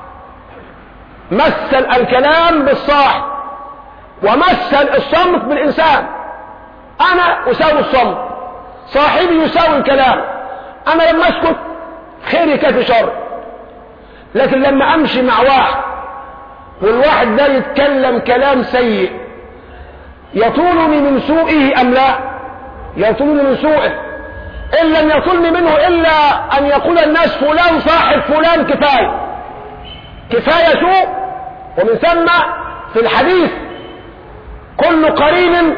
مثل الكلام بالصاحب، ومثل الصمت بالإنسان. أنا أساوي الصمت، صاحبي يساوي الكلام. أنا لما أسكت خيري كافي شر، لكن لما أمشي مع واحد والواحد ده يتكلم كلام سيء، يطولني من سوءه أم لا؟ يطولني من سوءه. إن لم يطولني منه إلا أن يقول الناس فلان صاحب فلان كفاية، كفاية سوء. ومن ثم في الحديث كل قرين،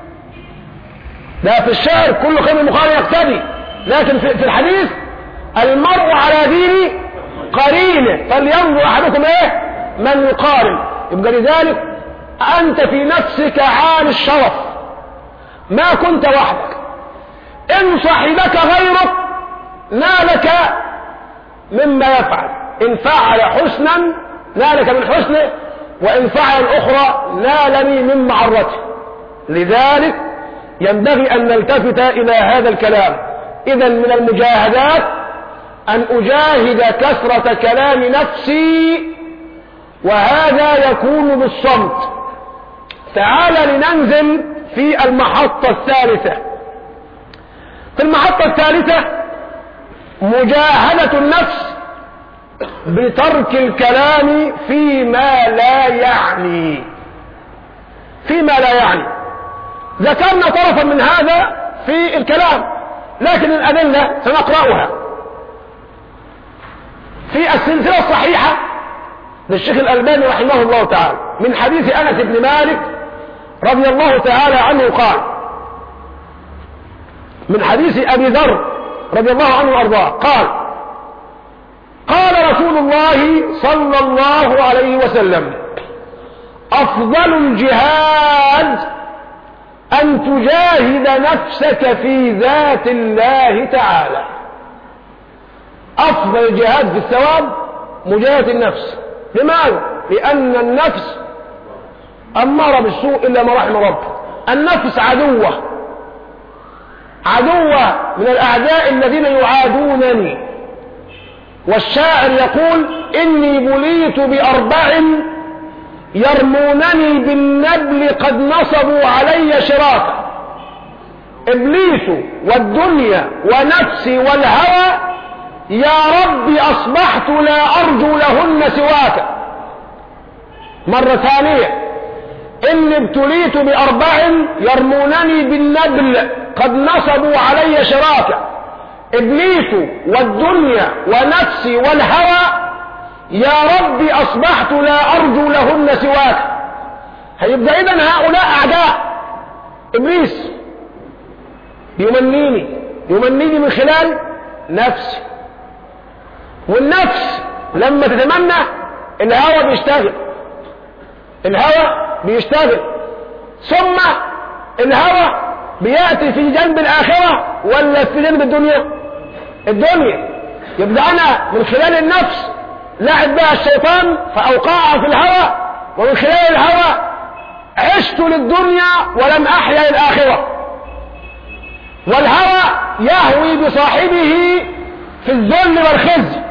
ده في الشعر كل قرين مقارن يقتدي، لكن في الحديث المرء على دين قرينه فلينظر احدكم ايه من يقارن. يبقى لذلك انت في نفسك عالي الشرف، ما كنت وحدك. ان صاحبك غيرك نالك مما يفعل، ان فعل حسنا نالك من حسنه، وإن فعل الأخرى نالني من معرته. لذلك ينبغي أن نلتفت إلى هذا الكلام. إذن من المجاهدات أن أجاهد كثرة كلام نفسي، وهذا يكون بالصمت. تعال لننزل في المحطة الثالثة. في المحطة الثالثة مجاهدة النفس بترك الكلام فيما لا يعني. فيما لا يعني ذكرنا طرفا من هذا في الكلام، لكن الأدلة سنقرأها. في السلسلة الصحيحة للشيخ الألباني رحمه الله تعالى من حديث أنس بن مالك رضي الله تعالى عنه قال، من حديث أبي ذر رضي الله عنه وأرضاه قال: قال رسول الله صلى الله عليه وسلم: أفضل الجهاد أن تجاهد نفسك في ذات الله تعالى. أفضل الجهاد في الثواب مجاهدة النفس. لماذا؟ لأن النفس أمارة بالسوء إلا ما رحم رب. النفس عدوة من الأعداء الذين يعادونني. والشاعر يقول: إني بليت بأربع يرمونني بالنبل قد نصبوا علي شراكا، إبليس والدنيا ونفسي والهوى، يا ربي أصبحت لا أرجو لهن سواك. مرة ثانية: إني ابتليت بأربع يرمونني بالنبل قد نصبوا علي شراكا، إبليس والدنيا ونفسي والهوى، يا ربي أصبحت لا أرجو لهن سواك. هيبقى إذن هؤلاء أعداء. إبليس يمنيني من خلال نفسي، والنفس لما تتمنى الهوى بيشتغل، ثم الهوى بيأتي في جنب الآخرة ولا في جنب الدنيا. يبدأ أنا من خلال النفس لعب بها الشيطان فأوقعها في الهوى، ومن خلال الهوى عشت للدنيا ولم أحيا الآخرة. والهوى يهوي بصاحبه في الذل والخزي،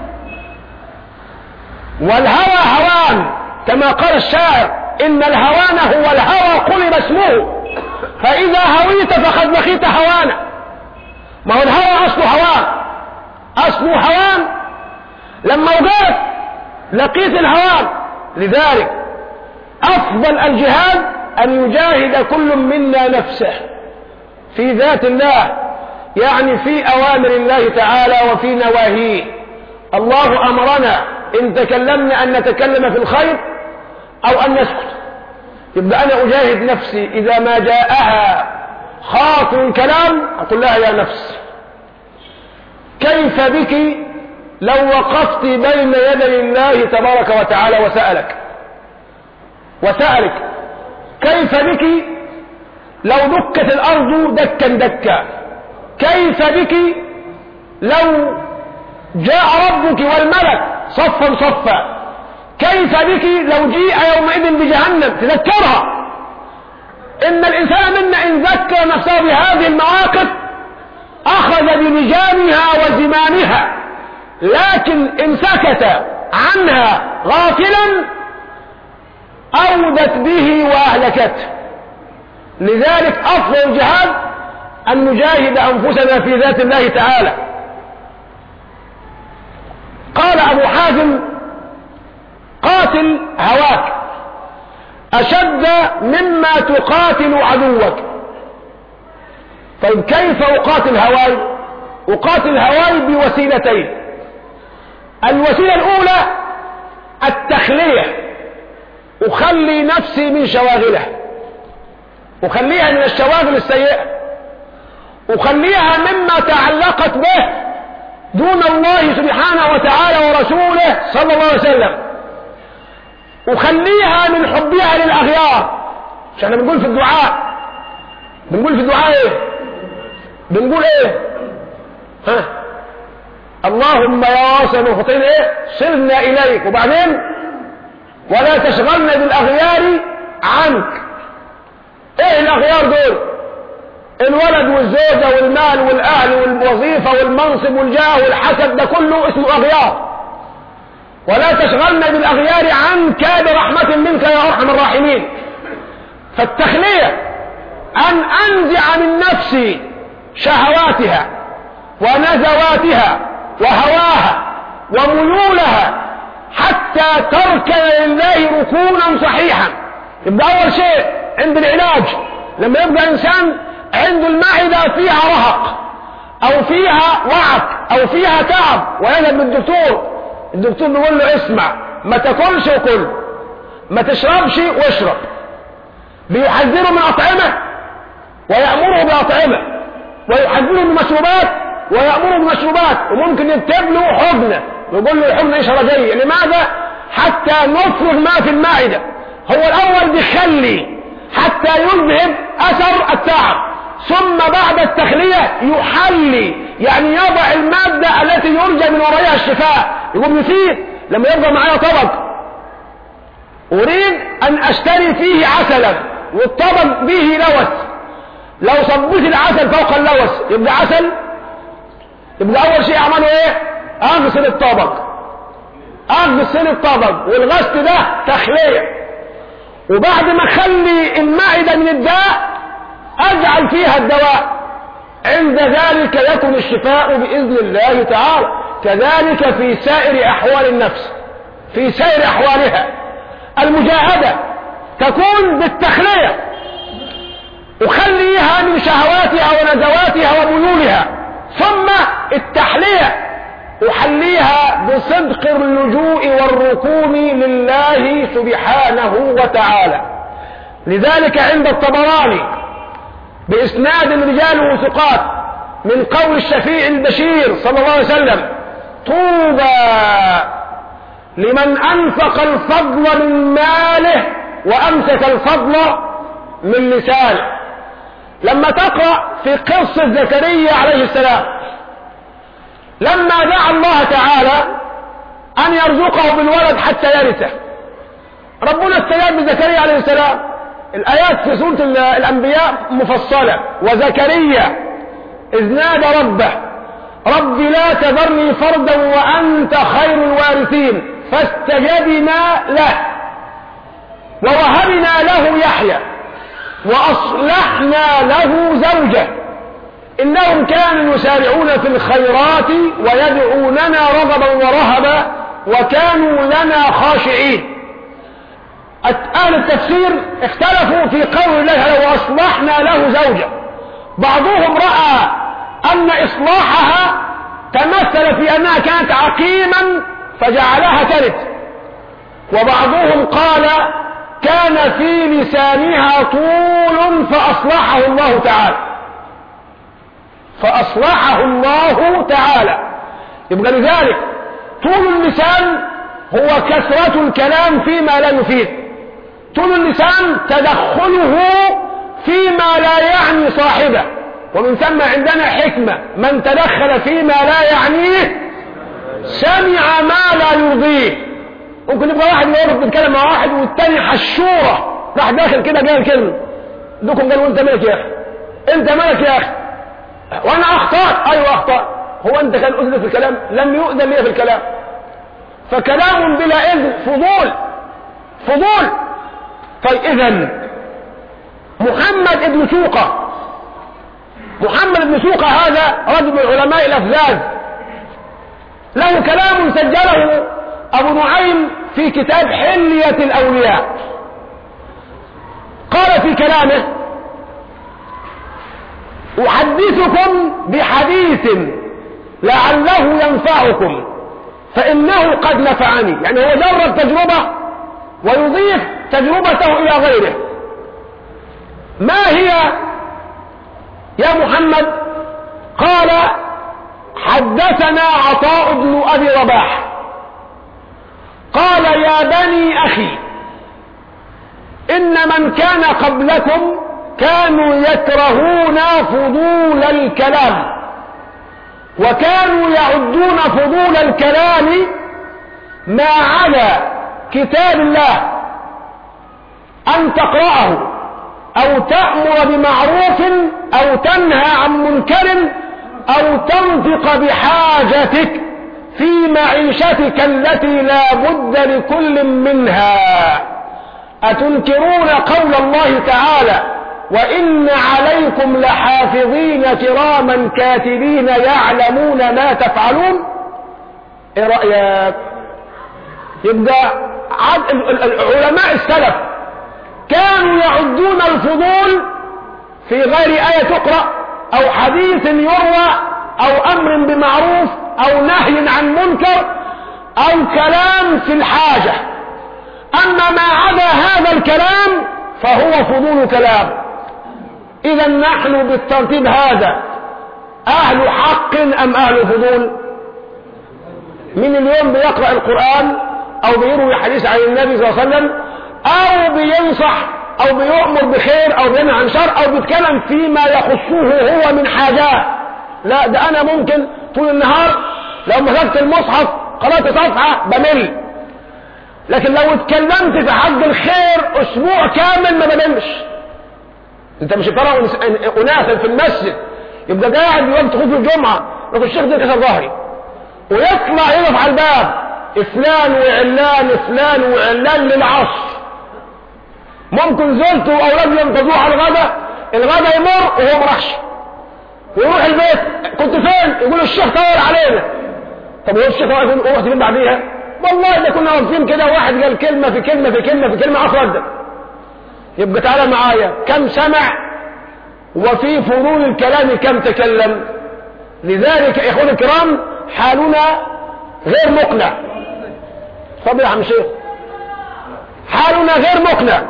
والهوى هوان كما قال الشاعر: إن الهوان هو الهوى قلب اسمه، فإذا هويت فقد لقيت هوانا. ما هو الهوى أصله هوان، لما وجدت لقيت الهوان. لذلك أفضل الجهاد أن يجاهد كل منا نفسه في ذات الله، يعني في أوامر الله تعالى وفي نواهيه. الله أمرنا إن تكلمنا أن نتكلم في الخير أو أن نسكت. يبقى أنا أجاهد نفسي إذا ما جاءها خاطر الكلام أقول لها يا نفس كيف بك لو وقفت بين يدي الله تبارك وتعالى وسألك كيف بك لو دكت الأرض دكا دكا؟ كيف بك لو جاء ربك والملك صفا صفا؟ كيف بك لو جيء يومئذ بجهنم؟ تذكرها. إن الإنسان منا إن ذكر نفسه بهذه المواقف أخذ بلجامها وزمامها، لكن إن سكت عنها غافلا أودت به وأهلكته. لذلك أفضل الجهاد أن نجاهد أنفسنا في ذات الله تعالى. قال أبو حازم قاتل هواك أشد مما تقاتل عدوك. طيب كيف أقاتل هواي؟ أقاتل هواي بوسيلتين. الوسيلة الأولى التخلية، أخلي نفسي من شواغله، أخليها من الشواغل السيئة، أخليها مما تعلقت به دون الله سبحانه وتعالى ورسوله صلى الله عليه وسلم، أخليها من حبها للأغيار. مش احنا بنقول في الدعاء ايه؟ بنقول ايه؟ ها اللهم يا واسع المخطئين ايه؟ صرنا اليك، وبعدين ولا تشغلنا بالاغيار عنك. ايه الاغيار دول؟ الولد والزوجة والمال والاهل والوظيفة والمنصب والجاه والحسب، ده كله اسمه اغيار. ولا تشغلنا بالاغيار عنك برحمة منك يا ارحم الراحمين. فالتخلية ان انزع من نفسي شهواتها ونزواتها وهواها وميولها حتى تركن لله ركونا صحيحا. يبقى اول شيء عند العلاج لما يبقى انسان عنده المعدة فيها رهق او فيها وعك او فيها تعب ويذهب للدكتور، الدكتور بيقول له اسمع ما تاكلش وكل، ما تشربش واشرب، بيحذره من اطعمه ويأمره بأطعمه، ويحذره من مشروبات ويأمره بمشروبات، وممكن يكتب له حقنة ويقول له الحقنة ايش رجعية. لماذا؟ حتى نفرغ ما في المعدة. هو الاول بيخلي حتى يذهب اثر التعب، ثم بعد التخلية يحلي، يعني يضع المادة التي يرجى من ورائها الشفاء. يقول فيه لما يبقى معايا طبق اريد ان اشتري فيه عسلا والطبق به لوث، لو صبيت العسل فوق اللوث يبقى عسل، يبقى اول شيء اعمله ايه؟ اغسل الطبق، والغسل ده تخلية. وبعد ما اخلي المعدة من الداء اجعل فيها الدواء، عند ذلك يكون الشفاء باذن الله تعالى. كذلك في سائر احوال النفس، في سائر احوالها المجاهدة تكون بالتخلية، أخليها من شهواتها ونزواتها وميولها، ثم التحلية أحليها بصدق اللجوء والركون لله سبحانه وتعالى. لذلك عند الطبراني بإسناد رجاله ثقات من قول الشفيع البشير صلى الله عليه وسلم: طوبى لمن أنفق الفضل من ماله وأمسك الفضل من لسانه. لما تقرأ في قصة زكريا عليه السلام لما دعا الله تعالى أن يرزقه بالولد حتى يرثه، ربنا استجاب بزكريا عليه السلام. الآيات في سورة الأنبياء مفصلة: وزكريا إذ نادى ربه رب لا تذرني فردا وأنت خير الوارثين فاستجبنا له ووهبنا له يحيى وأصلحنا له زوجه إنهم كانوا يسارعون في الخيرات ويدعوننا رغبا ورهبا وكانوا لنا خاشعين. أهل التفسير اختلفوا في قول الله وأصلحنا له زوجه. بعضهم رأى أن إصلاحها تمثل في أنها كانت عقيما فجعلها تلد. وبعضهم قال كان في لسانها طول فأصلحه الله تعالى، فأصلحه الله تعالى. يبقى لذلك طول اللسان هو كثرة الكلام فيما لا يفيد، طول اللسان تدخله فيما لا يعني صاحبه، ومن ثم عندنا حكمة: من تدخل فيما لا يعنيه سمع ما لا يرضيه. ممكن يبقى واحد يقف بيتكلم مع واحد والتاني حشورة راح داخل كده جاي الكلمة دوكم قالوا انت مالك يا اخي، انت مالك يا اخي، وانا اخطأت. ايوه اخطأت. هو انت كان اذن في الكلام؟ لم يؤذن لي في الكلام. فكلام بلا اذن فضول فضول. طيب اذن محمد بن سوقة، محمد بن سوقة هذا رجل من علماء الافذاذ، له كلام سجله ابو نعيم في كتاب حلية الاولياء. قال في كلامه: احدثكم بحديث لعله ينفعكم فانه قد نفعني. يعني هو جرب تجربة ويضيف تجربته الى غيره. ما هي يا محمد؟ قال: حدثنا عطاء بن ابي رباح قال: يا بني اخي، ان من كان قبلكم كانوا يكرهون فضول الكلام، وكانوا يعدون فضول الكلام ما عدا كتاب الله ان تقرأه او تأمر بمعروف او تنهى عن منكر او تنطق بحاجتك في معيشتك التي لا بد لكل منها. أتنكرون قول الله تعالى: وإن عليكم لحافظين كراما كاتبين يعلمون ما تفعلون؟ ايه رأيك؟ يبقى علماء السلف كانوا يعدون الفضول في غير آية تقرأ أو حديث يروى أو أمر بمعروف أو نهي عن منكر أو كلام في الحاجة. أما ما عدا هذا الكلام فهو فضول كلام. إذا نحن بالترتيب هذا أهل حق أم أهل فضول؟ من اليوم بيقرأ القرآن أو بيروي حديث عن النبي صلى الله عليه وسلم أو بينصح أو بيؤمر بخير أو بينهى عن شر أو بيتكلم فيما يخصه هو من حاجات؟ لا، ده أنا ممكن طول النهار لو مسكت المصحف قرأت صفحة بمل، لكن لو اتكلمت في حق الخير أسبوع كامل ما بملش. أنت مش ترى أناسا في المسجد يبقى قاعد يوم تخوف الجمعة يقول الشيخ ده كسر ظهري، ويطلع يقف على الباب فلان وعلان فلان وعلان للعصر. ممكن زوجته وأولاد ينتظروه على الغداء يمر وهو مرحش، ويروح البيت كنت فين؟ يقول الشيخ طول علينا. طب هو الشيخ يقول رحت فين بعديها؟ والله ده كنا واقفين كده واحد قال كلمة في كلمة في كلمة في كلمة أفرد. يبقى تعالى معايا، كم سمع وفي فضول الكلام كم تكلم؟ لذلك يا إخواني الكرام حالنا غير مقنع. اتفضل يا عم شيخ. حالنا غير مقنع.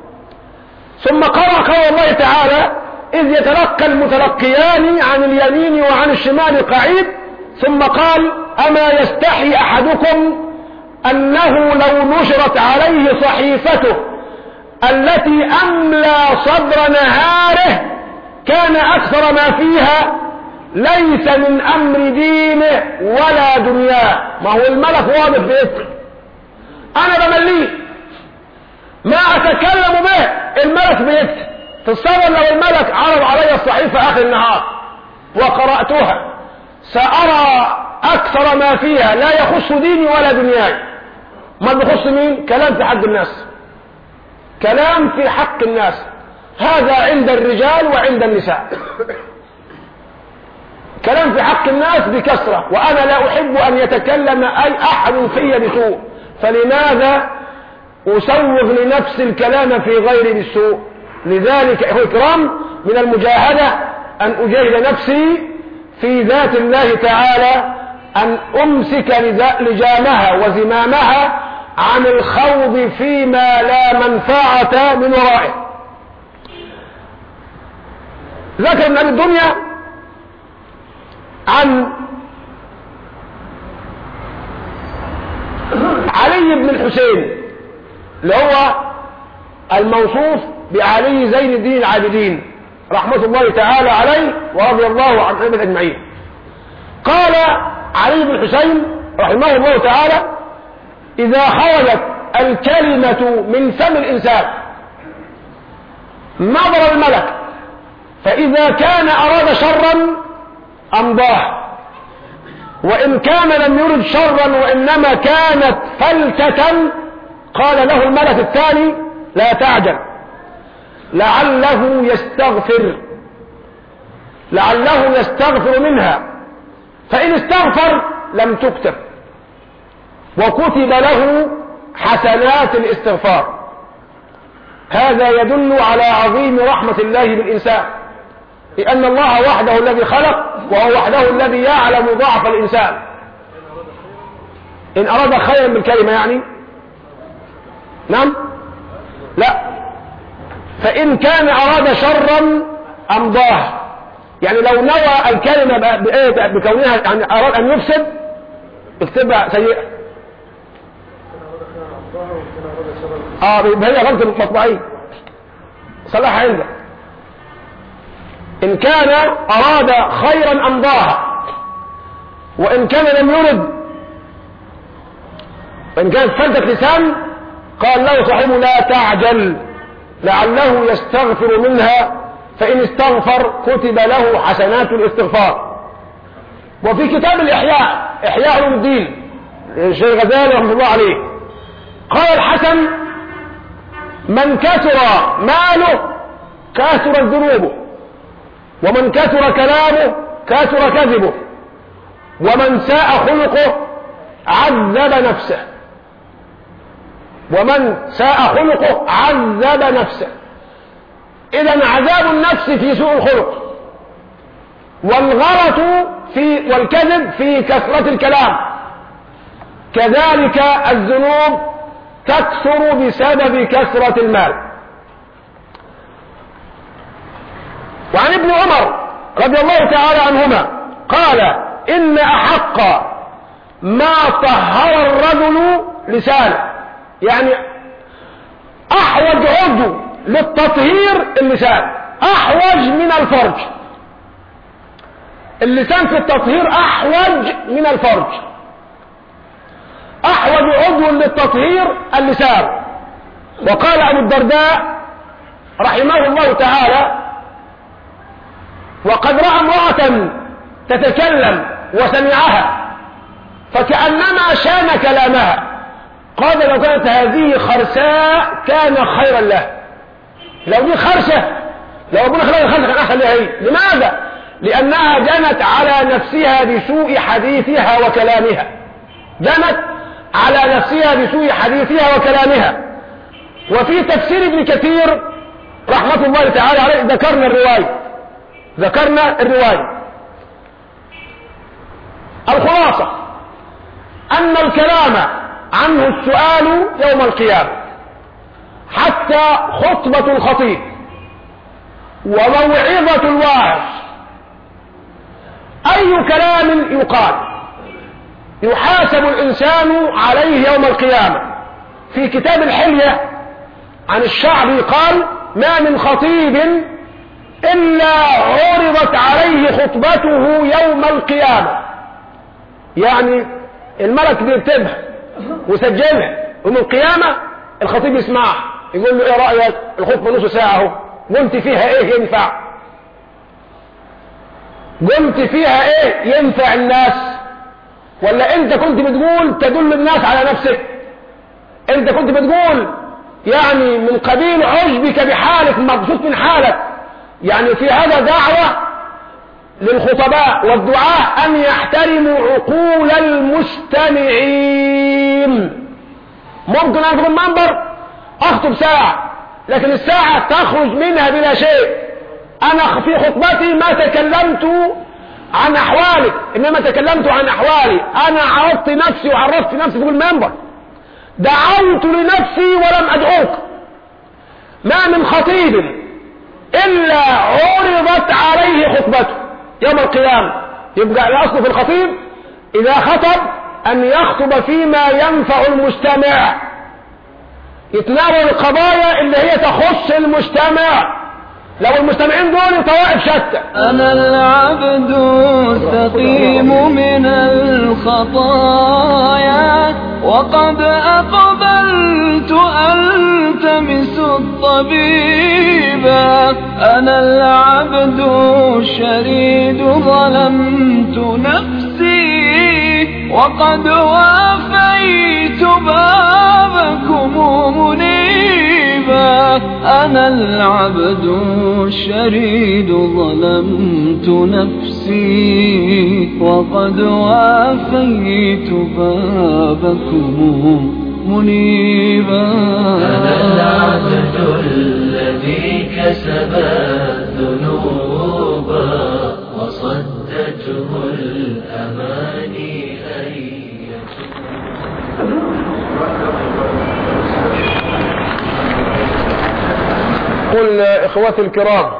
ثم قرأ قول الله تعالى: إذ يتلقى المتلقيان عن اليمين وعن الشمال قعيد. ثم قال: أما يستحي أحدكم أنه لو نشرت عليه صحيفته التي أملى صدر نهاره كان أكثر ما فيها ليس من أمر دينه ولا دنياه. ما هو الملك واضح بيكتب، أنا بمليه ما أتكلم به، الملك بيكتب. تصور لو الملك عرض علي الصحيفة آخر النهار وقرأتها سأرى أكثر ما فيها لا يخص ديني ولا دنياي. ما بيخص مين؟ كلام في حق الناس، كلام في حق الناس. هذا عند الرجال وعند النساء. كلام في حق الناس بكثرة، وأنا لا أحب أن يتكلم أي أحد في بسوء، فلماذا أسوغ لنفس الكلام في غير بالسوء؟ لذلك أخوة الكرام من المجاهدة أن أجاهد نفسي في ذات الله تعالى أن أمسك لجامها وزمامها عن الخوض فيما لا منفعة من ورائه. ذكر ابن أبي الدنيا عن علي بن الحسين اللي هو الموصوف بعلي زين الدين العابدين رحمة الله تعالى عليه ورضي الله عن الأئمة أجمعين. قال علي بن الحسين رحمه الله تعالى: إذا خرجت الكلمة من فم الإنسان نظر الملك، فإذا كان أراد شرا أمضاه، وإن كان لم يرد شرا وإنما كانت فلتة قال له الملك الثاني: لا تعجل، لعله يستغفر منها، فإن استغفر لم تكتب وكتب له حسنات الاستغفار. هذا يدل على عظيم رحمة الله بالإنسان، لأن الله وحده الذي خلق، وهو وحده الذي يعلم ضعف الإنسان. إن أراد خيرا بالكلمة يعني نعم لا، فإن كان أراد شرا أمضاه، يعني لو نوى الكلمة بكونها يعني أراد أن يفسد اكتبها سيئة. هي غلطة مطبعية صلحها عندك. إن كان أراد خيرا أمضاها، وإن كان لم يرد، وإن كانت فلتة لسان قال له صاحبه: لا تعجل، لعله يستغفر منها، فإن استغفر كتب له حسنات الاستغفار. وفي كتاب الإحياء، إحياء علوم الدين الشيخ الغزالي رحمه الله عليه، قال الحسن: من كثر ماله كثرت ذنوبه، ومن كثر كلامه كثر كذبه، ومن ساء خلقه عذب نفسه. ومن ساء خلقه عذب نفسه. إذن عذاب النفس في سوء الخلق، والغلط والكذب في كثرة الكلام. كذلك الذنوب تكثر بسبب كثرة المال. وعن ابن عمر رضي الله تعالى عنهما قال: إن أحق ما طهر الرجل لسانه، يعني أحوج عضو للتطهير اللسان، أحوج من الفرج. اللسان في التطهير أحوج من الفرج، أحوج عضو للتطهير اللسان. وقال أبو الدرداء رحمه الله تعالى: وقد رأى امرأة تتكلم وسمعها فكأنما شان كلامها، قال: لو كانت هذه خرساء كان خيرا له. لو دي خرسة، لو ربنا خلق الخرسة كان أحسن لها هي. لماذا؟ لأنها جنت على نفسها بسوء حديثها وكلامها، جنت على نفسها بسوء حديثها وكلامها. وفي تفسير ابن كثير رحمة الله تعالى عليه ذكرنا الرواية. الخلاصة أن الكلام عنه السؤال يوم القيامة، حتى خطبة الخطيب وموعظة الواعظ. أي كلام يقال يحاسب الإنسان عليه يوم القيامة. في كتاب الحلية عن الشعبي قال: ما من خطيب إلا عرضت عليه خطبته يوم القيامة. يعني الملك بيكتبها وسجلها، ومن القيامة الخطيب يسمعها يقول له: ايه رأيك؟ الخطبة نص ساعة اهو، قلت فيها ايه ينفع؟ قلت فيها ايه ينفع الناس؟ ولا انت كنت بتقول تدل الناس على نفسك؟ انت كنت بتقول يعني من قبيل عجبك بحالك، مبسوط من حالك. يعني في هذا دعوة للخطباء والدعاء أن يحترموا عقول المستمعين. ممكن أخذ المنبر أخطب ساعة، لكن الساعة تخرج منها بلا شيء. أنا في خطبتي ما تكلمت عن أحوالك، إنما تكلمت عن أحوالي. أنا عرضت نفسي وعرفت نفسي في المنبر، دعوت لنفسي ولم أدعوك. ما من خطيب إلا عرضت عليه خطبته يوم القيامة. يبقى الأصل في الخطيب إذا خطب أن يخطب فيما ينفع المجتمع، يتناول القضايا اللي هي تخص المجتمع. لو المجتمعين دول طوائف شتى. أنا العبد السقيم من الخطايا وقد أقبلت ألتمس الطبيبا. أنا العبد الشريد ظلمت نفسي وقد وافيت بابكم منيبا. أنا العبد الشريد ظلمت نفسي وقد وافيت بابكم منيبا. أنا العبد الذي كسب الذنوب وصدته الأماني أن يتوب. قلنا إخوتي الكرام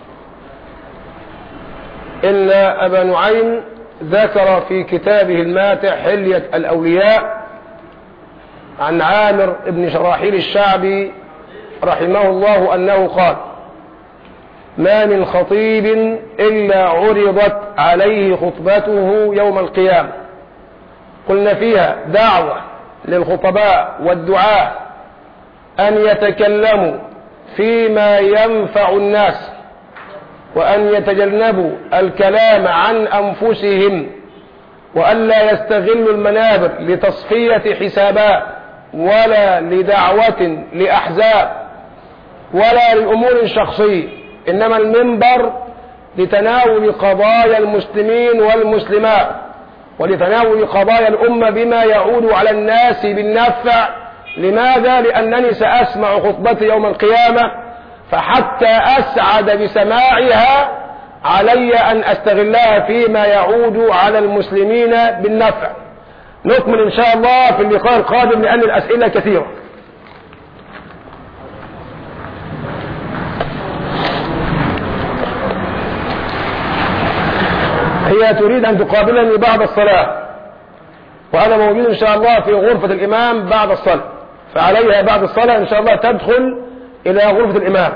إن أبا نعيم ذكر في كتابه الماتع حلية الأولياء عن عامر بن شراحيل الشعبي رحمه الله أنه قال: ما من خطيب إلا عرضت عليه خطبته يوم القيامة. قلنا فيها دعوة للخطباء والدعاة أن يتكلموا فيما ينفع الناس، وأن يتجنبوا الكلام عن أنفسهم، وأن لا يستغلوا المنابر لتصفية حسابات ولا لدعوة لأحزاب ولا لأمور شخصية، إنما المنبر لتناول قضايا المسلمين والمسلمات ولتناول قضايا الأمة بما يعود على الناس بالنفع. لماذا؟ لأنني سأسمع خطبتي يوم القيامة، فحتى أسعد بسماعها علي أن أستغلها فيما يعود على المسلمين بالنفع. نكمل إن شاء الله في اللقاء القادم لأن الأسئلة كثيرة. هي تريد أن تقابلني بعد الصلاة، وأنا موجود إن شاء الله في غرفة الإمام بعد الصلاة، فعليها بعد الصلاة إن شاء الله تدخل إلى غرفة الإمام.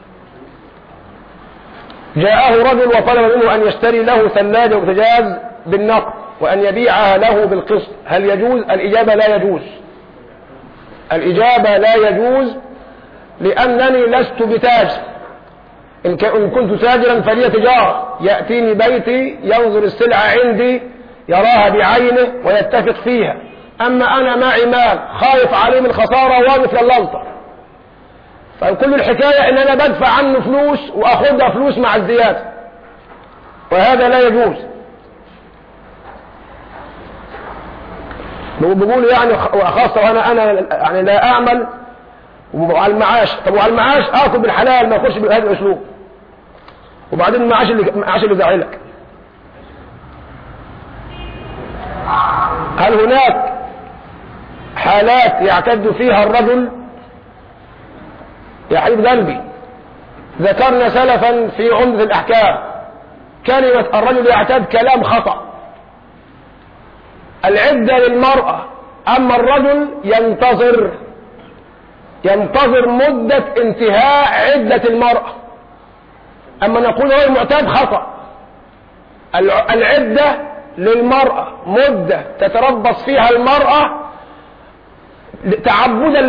جاءه رجل وطلب منه أن يشتري له ثلاجة وبوتاجاز بالنقد وأن يبيعها له بالقسط، هل يجوز؟ الإجابة لا يجوز. الإجابة لا يجوز، لأنني لست بتاجر. إن كنت تاجرا فلي تجارة، يأتيني بيتي ينظر السلعة عندي يراها بعينه ويتفق فيها. أما أنا معي مال خايف عليه من خسارة واقف لللقطة، فكل الحكاية إن أنا بدفع عنه فلوس وأخذها فلوس مع الزيادة، وهذا لا يجوز. بيقول يعني خاصة وأنا يعني لا أعمل وعلى المعاش. طب وعلى المعاش آكل بالحلال، ما أخش بهذا الأسلوب، وبعدين المعاش اللي زعلك. هل هناك حالات يعتد فيها الرجل؟ يا حبيب قلبي، ذكرنا سلفا في عمدة الأحكام كلمة الرجل يعتد كلام خطأ. العدة للمرأة، أما الرجل ينتظر مدة انتهاء عدة المرأة. أما نقول هو المعتاد خطأ. العدة للمرأة مدة تتربص فيها المرأة تعبدا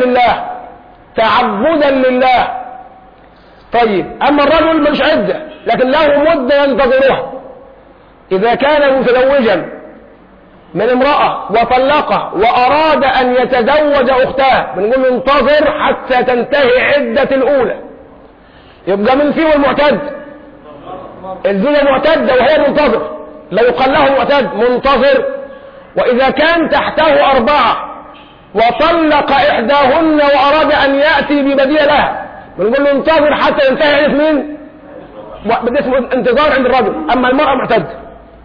لله. طيب أما الرجل مش عدة، لكن له مدة ينتظرها. إذا كان متزوجا من امرأة وطلقها وأراد أن يتزوج أختها، بنقول له انتظر حتى تنتهي عدة الأولى. يبقى من فيه المعتد، الزوجة معتدة وهي منتظر، لا يقال له معتد، منتظر. وإذا كان تحته 4 وطلق إحداهن وأراد أن يأتي ببديل لها، بنقول له انتظر حتى ينتهي عدة مين؟ بدي اسمه انتظار عند الرجل. أما المرأة معتد.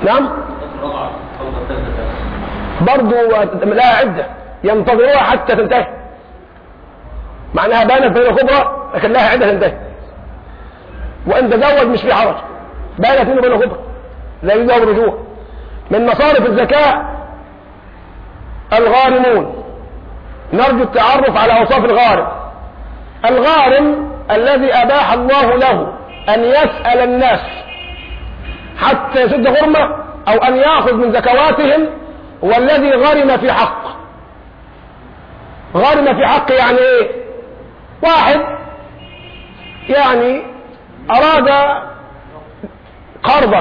نعم برضو لها عدة ينتظروها حتى تنتهي، معناها بانت بين كبرى لكن لها عدة تنتهي، وان تزوج مش في حرج، بانت منه بين كبرى لا يجوز الرجوع. من مصارف الزكاة الغارمون، نرجو التعرف على أوصاف الغارم. الغارم الذي أباح الله له أن يسأل الناس حتى يسد غرمة أو أن يأخذ من زكواتهم، والذي غرم في حق. غرم في حق يعني إيه؟ واحد يعني أراد قرضة،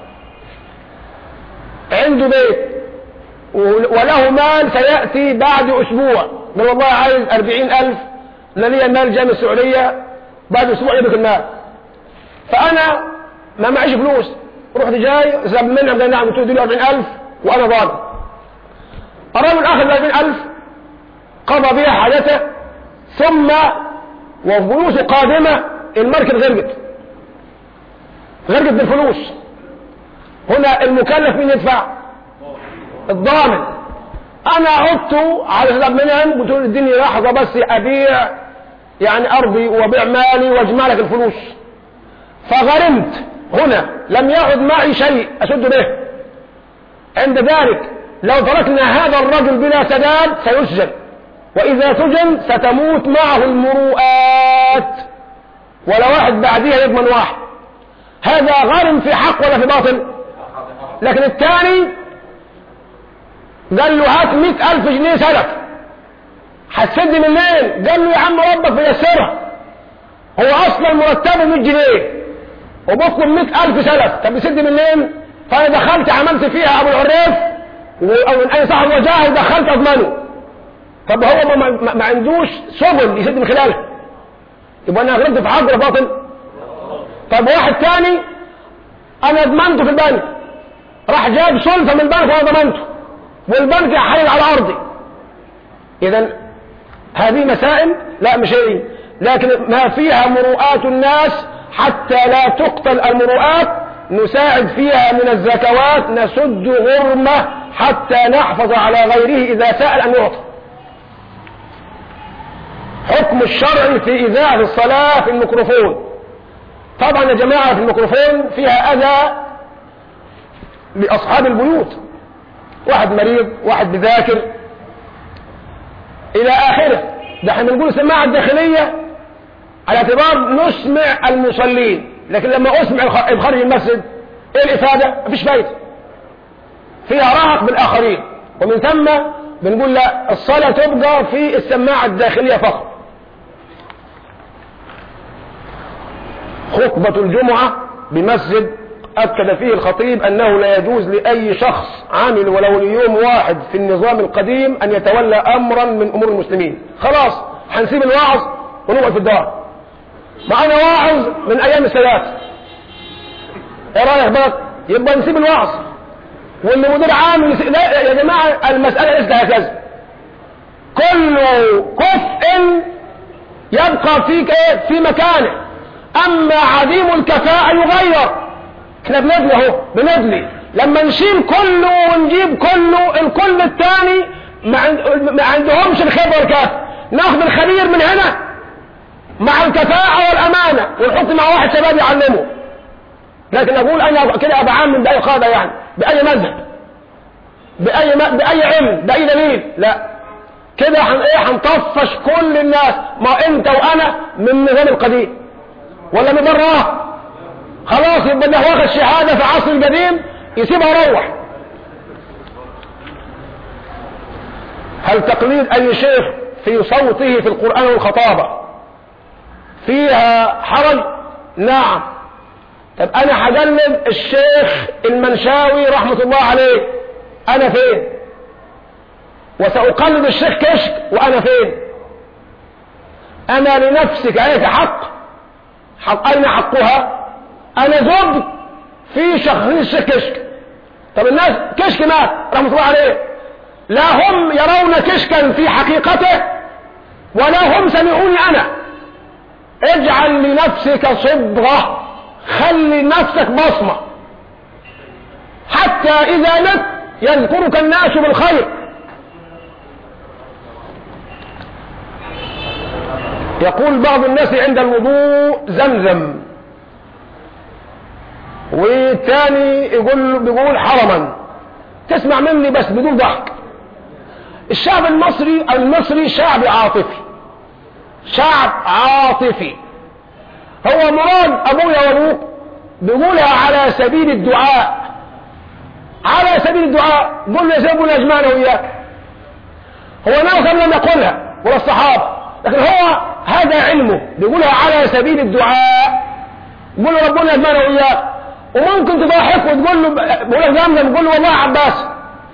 عنده بيت وله مال سيأتي بعد أسبوع، قال والله عايز 40,000 لي مال جاي من السعودية بعد أسبوع يبقى المال، فأنا ما معيش فلوس، رحت جاي ساب منهم قال نعم تدي له 40,000 وأنا ظالم. الرجل أخذ 40,000 قضى بها حاجته، ثم وفلوسه قادمة المركب غرقت بالفلوس. هنا المكلف مين يدفع؟ الضامن. انا عدت على سبب منهم قلت له اديني لحظه بس ابيع يعني ارضي وابيع مالي واجمع لك الفلوس، فغرمت. هنا لم يعد معي شيء اسد به. عند ذلك لو تركنا هذا الرجل بلا سداد سيسجن، واذا سجن ستموت معه المروءات، ولا واحد بعديها يضمن واحد. هذا غرم في حق ولا في باطل؟ لكن الثاني قال له هات 100,000 جنيه سلف، هتسد منين؟ قال له يا عم ربك بيسرها، هو اصلا مرتبه 100 جنيه وبطلب 100,000 سلف، طب يسد منين؟ فانا دخلت عملت فيها ابو العريف او من اي صاحب وجاه ودخلت اضمنه. طب هو ما عندوش سبل يسد من خلالها، يبقى انا غلطت في حق ولا باطل؟ طب واحد تاني انا ضمنته في البنك، راح جاب سلفه من البنك وانا ضمنته والبنك يحرج على ارضي. اذا هذه مسائل لا مش هي، لكن ما فيها مروءات الناس حتى لا تقتل المروءات نساعد فيها من الزكوات، نسد غرمه حتى نحفظ على غيره اذا سأل ان يعطى. حكم الشرع في اذاعة الصلاة في الميكروفون. طبعا يا جماعة في الميكروفون فيها اذى لاصحاب البيوت، واحد مريض، واحد بذاكر الى اخره. ده احنا بنقول السماعة الداخلية على اعتبار نسمع المصلين، لكن لما اسمع بخارج المسجد ايه الافادة؟ مفيش فايدة، فيها رهق بالاخرين. ومن ثم بنقول لا، الصلاة تبقى في السماعة الداخلية فقط. خطبة الجمعة بمسجد أكد فيه الخطيب أنه لا يجوز لأي شخص عامل ولو ليوم واحد في النظام القديم أن يتولى أمرا من أمور المسلمين. خلاص هنسيب الوعظ ونقعد في الدار. معنا واعظ من أيام السادات، ايه رأيك بقى؟ يبقى نسيب الوعظ واللي مدير عام لا يا جماعة، المسألة ليست هكذا. كل كفء يبقى فيك ايه؟ في مكانه. أما عديم الكفاءة يغير. احنا بندلي اهو، بندلي لما نشيل كله ونجيب كله، الكل الثاني ما عندهمش الخبره الكافيه، ناخد الخبير من هنا مع الكفاءه والامانه ونحط مع واحد شباب يعلمه. لكن اقول انا كده ابقى عام باي قاعده، يعني باي مذهب، باي علم، باي دليل؟ لا، كده هنطفش كل الناس. ما انت وانا من النظام القديم ولا من براه؟ خلاص يبقى ده واخد شهادة في عصر القديم يسيبها ويروح. هل تقليد اي شيخ في صوته في القرآن والخطابة فيها حرج؟ نعم. طب انا هقلد الشيخ المنشاوي رحمة الله عليه، انا فين؟ وسأقلد الشيخ كشك وانا فين؟ انا لنفسك عليك حق اين حقها؟ انا زوج في شخصية الشيخ كشك. طب الناس كشك مات رحمة الله عليه، لا هم يرون كشكا في حقيقته ولا هم سمعوني انا. اجعل لنفسك صبغة، خلي نفسك بصمة. حتى إذا مت يذكرك الناس بالخير. يقول بعض الناس عند الوضوء زمزم، والثاني بيقول حرما. تسمع مني بس بدون ضحك. الشعب المصري شعب عاطفي، شعب عاطفي. هو مراد ابويا وابوك بيقولها على سبيل الدعاء، على سبيل الدعاء. قل يا سيدنا اجمعنا وياك. هو ناس لم يقولها ولا الصحابه، لكن هو هذا علمه، بيقولها على سبيل الدعاء. قل ربنا اجمعنا وياك. وممكن تضحك وتقول له بقول لك زمزم، قول له والله عباس.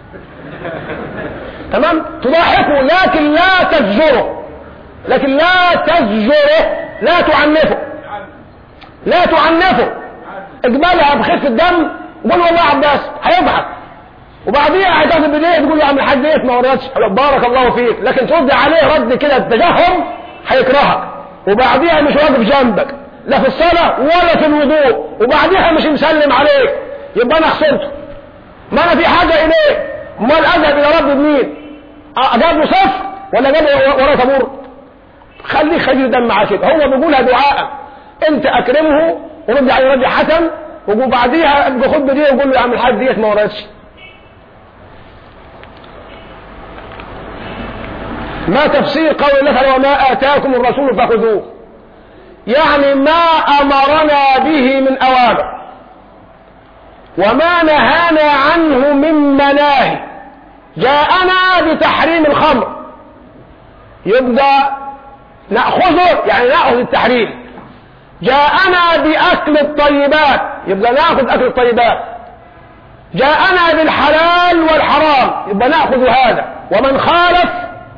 تمام، تضحكه لكن لا تزجره، لكن لا تزجره، لا تعنفه، لا تعنفه. اقبلها بخفة الدم وقول والله عباس، هيضحك. وبعديها هتاخد بديه تقول له يا عم الحاج ايه ما وردش، بارك الله فيك. لكن ترد عليه رد كده تجهم هيكرهك. وبعديها مش واقف جنبك لا في الصلاة ولا في الوضوء، وبعديها مش مسلم عليك، يبقى انا خسرته. ما انا في حاجة اليه. امال اذهب الى رب بمين؟ جاب له صفر ولا جاب وراه طابور؟ خليه خليل دم معاه كده. هو بيقولها دعاء، انت اكرمه ورد عليه رد حسن، وبعديها ابقى خد بديه وقول له يا عم الحاج ديت ما وردش. ما تفسير قول الله تعالى وما آتاكم الرسول فخذوه؟ يعني ما أمرنا به من أوامر وما نهانا عنه من مناهي. جاءنا بتحريم الخمر، يبقى نأخذه، يعني نأخذ التحريم. جاءنا بأكل الطيبات، يبقى نأخذ أكل الطيبات. جاءنا بالحلال والحرام، يبقى نأخذ هذا. ومن خالف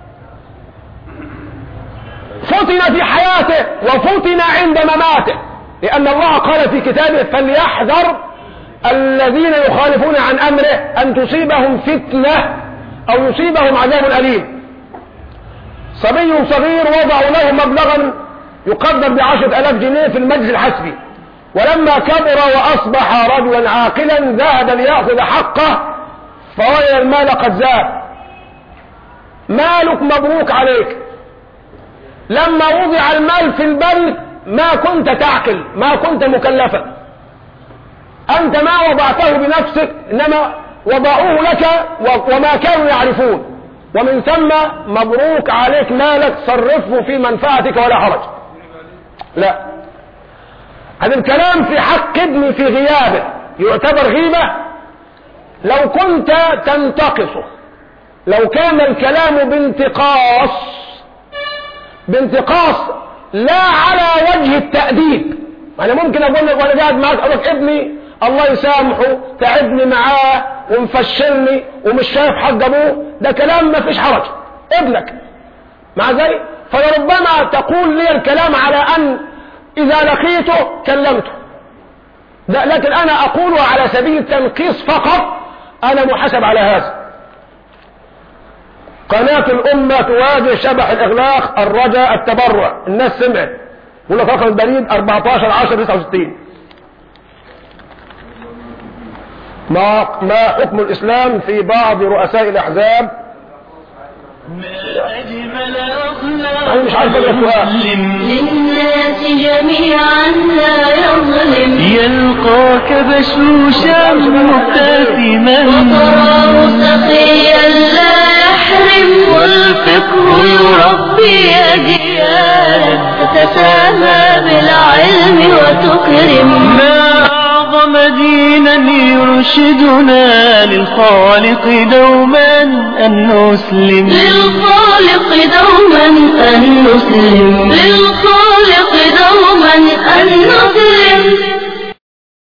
فتن في حياته وفتن عند مماته، لأن الله قال في كتابه فليحذر الذين يخالفون عن أمره أن تصيبهم فتنة أو يصيبهم عذاب أليم. صبي صغير وضعوا له مبلغا يقدر ب10,000 جنيه في المجلس الحسبي، ولما كبر وأصبح رجلا عاقلا ذهب ليأخذ حقه فوجد المال قد زاد. مالك مبروك عليك. لما وضع المال في البنك ما كنت تعقل، ما كنت مكلفا، أنت ما وضعته بنفسك، إنما وضعوه لك وما كانوا يعرفون. ومن ثم مبروك عليك مالك، صرفه في منفعتك ولا حرج. لا، هذا الكلام في حق ابني في غيابه يعتبر غيبة لو كنت تنتقصه. لو كان الكلام بانتقاص لا على وجه التأديب. أنا ممكن أقول لك وأنا قاعد معك أقول لك ابني الله يسامحه تعبني معاه ومفشلني ومش شايف حق أبوه، ده كلام ما فيش حرج، ابنك مع ذلك. فلربما تقول لي الكلام على أن إذا لقيته كلمته، لكن أنا أقوله على سبيل التنقيص فقط، أنا محاسب على هذا. قناة الأمة تواجه شبح الإغلاق الرجاء التبرع. الناس سمعت، يقول لك رقم البريد 14/10/69. ما حكم الإسلام في بعض رؤساء الأحزاب؟ أنا مش عارف السؤال. للناس جميعا لا يظلم، يلقاك بشوشا مبتسما وتراه سخيا لا يحرم، والفقه يربي أجيالا تتسامى بالعلم وتكرم. ما أعظم دينا يرشدنا للخالق دوما أن نسلم، للخالق دوما أن نسلم، للخالق دوما أن نسلم.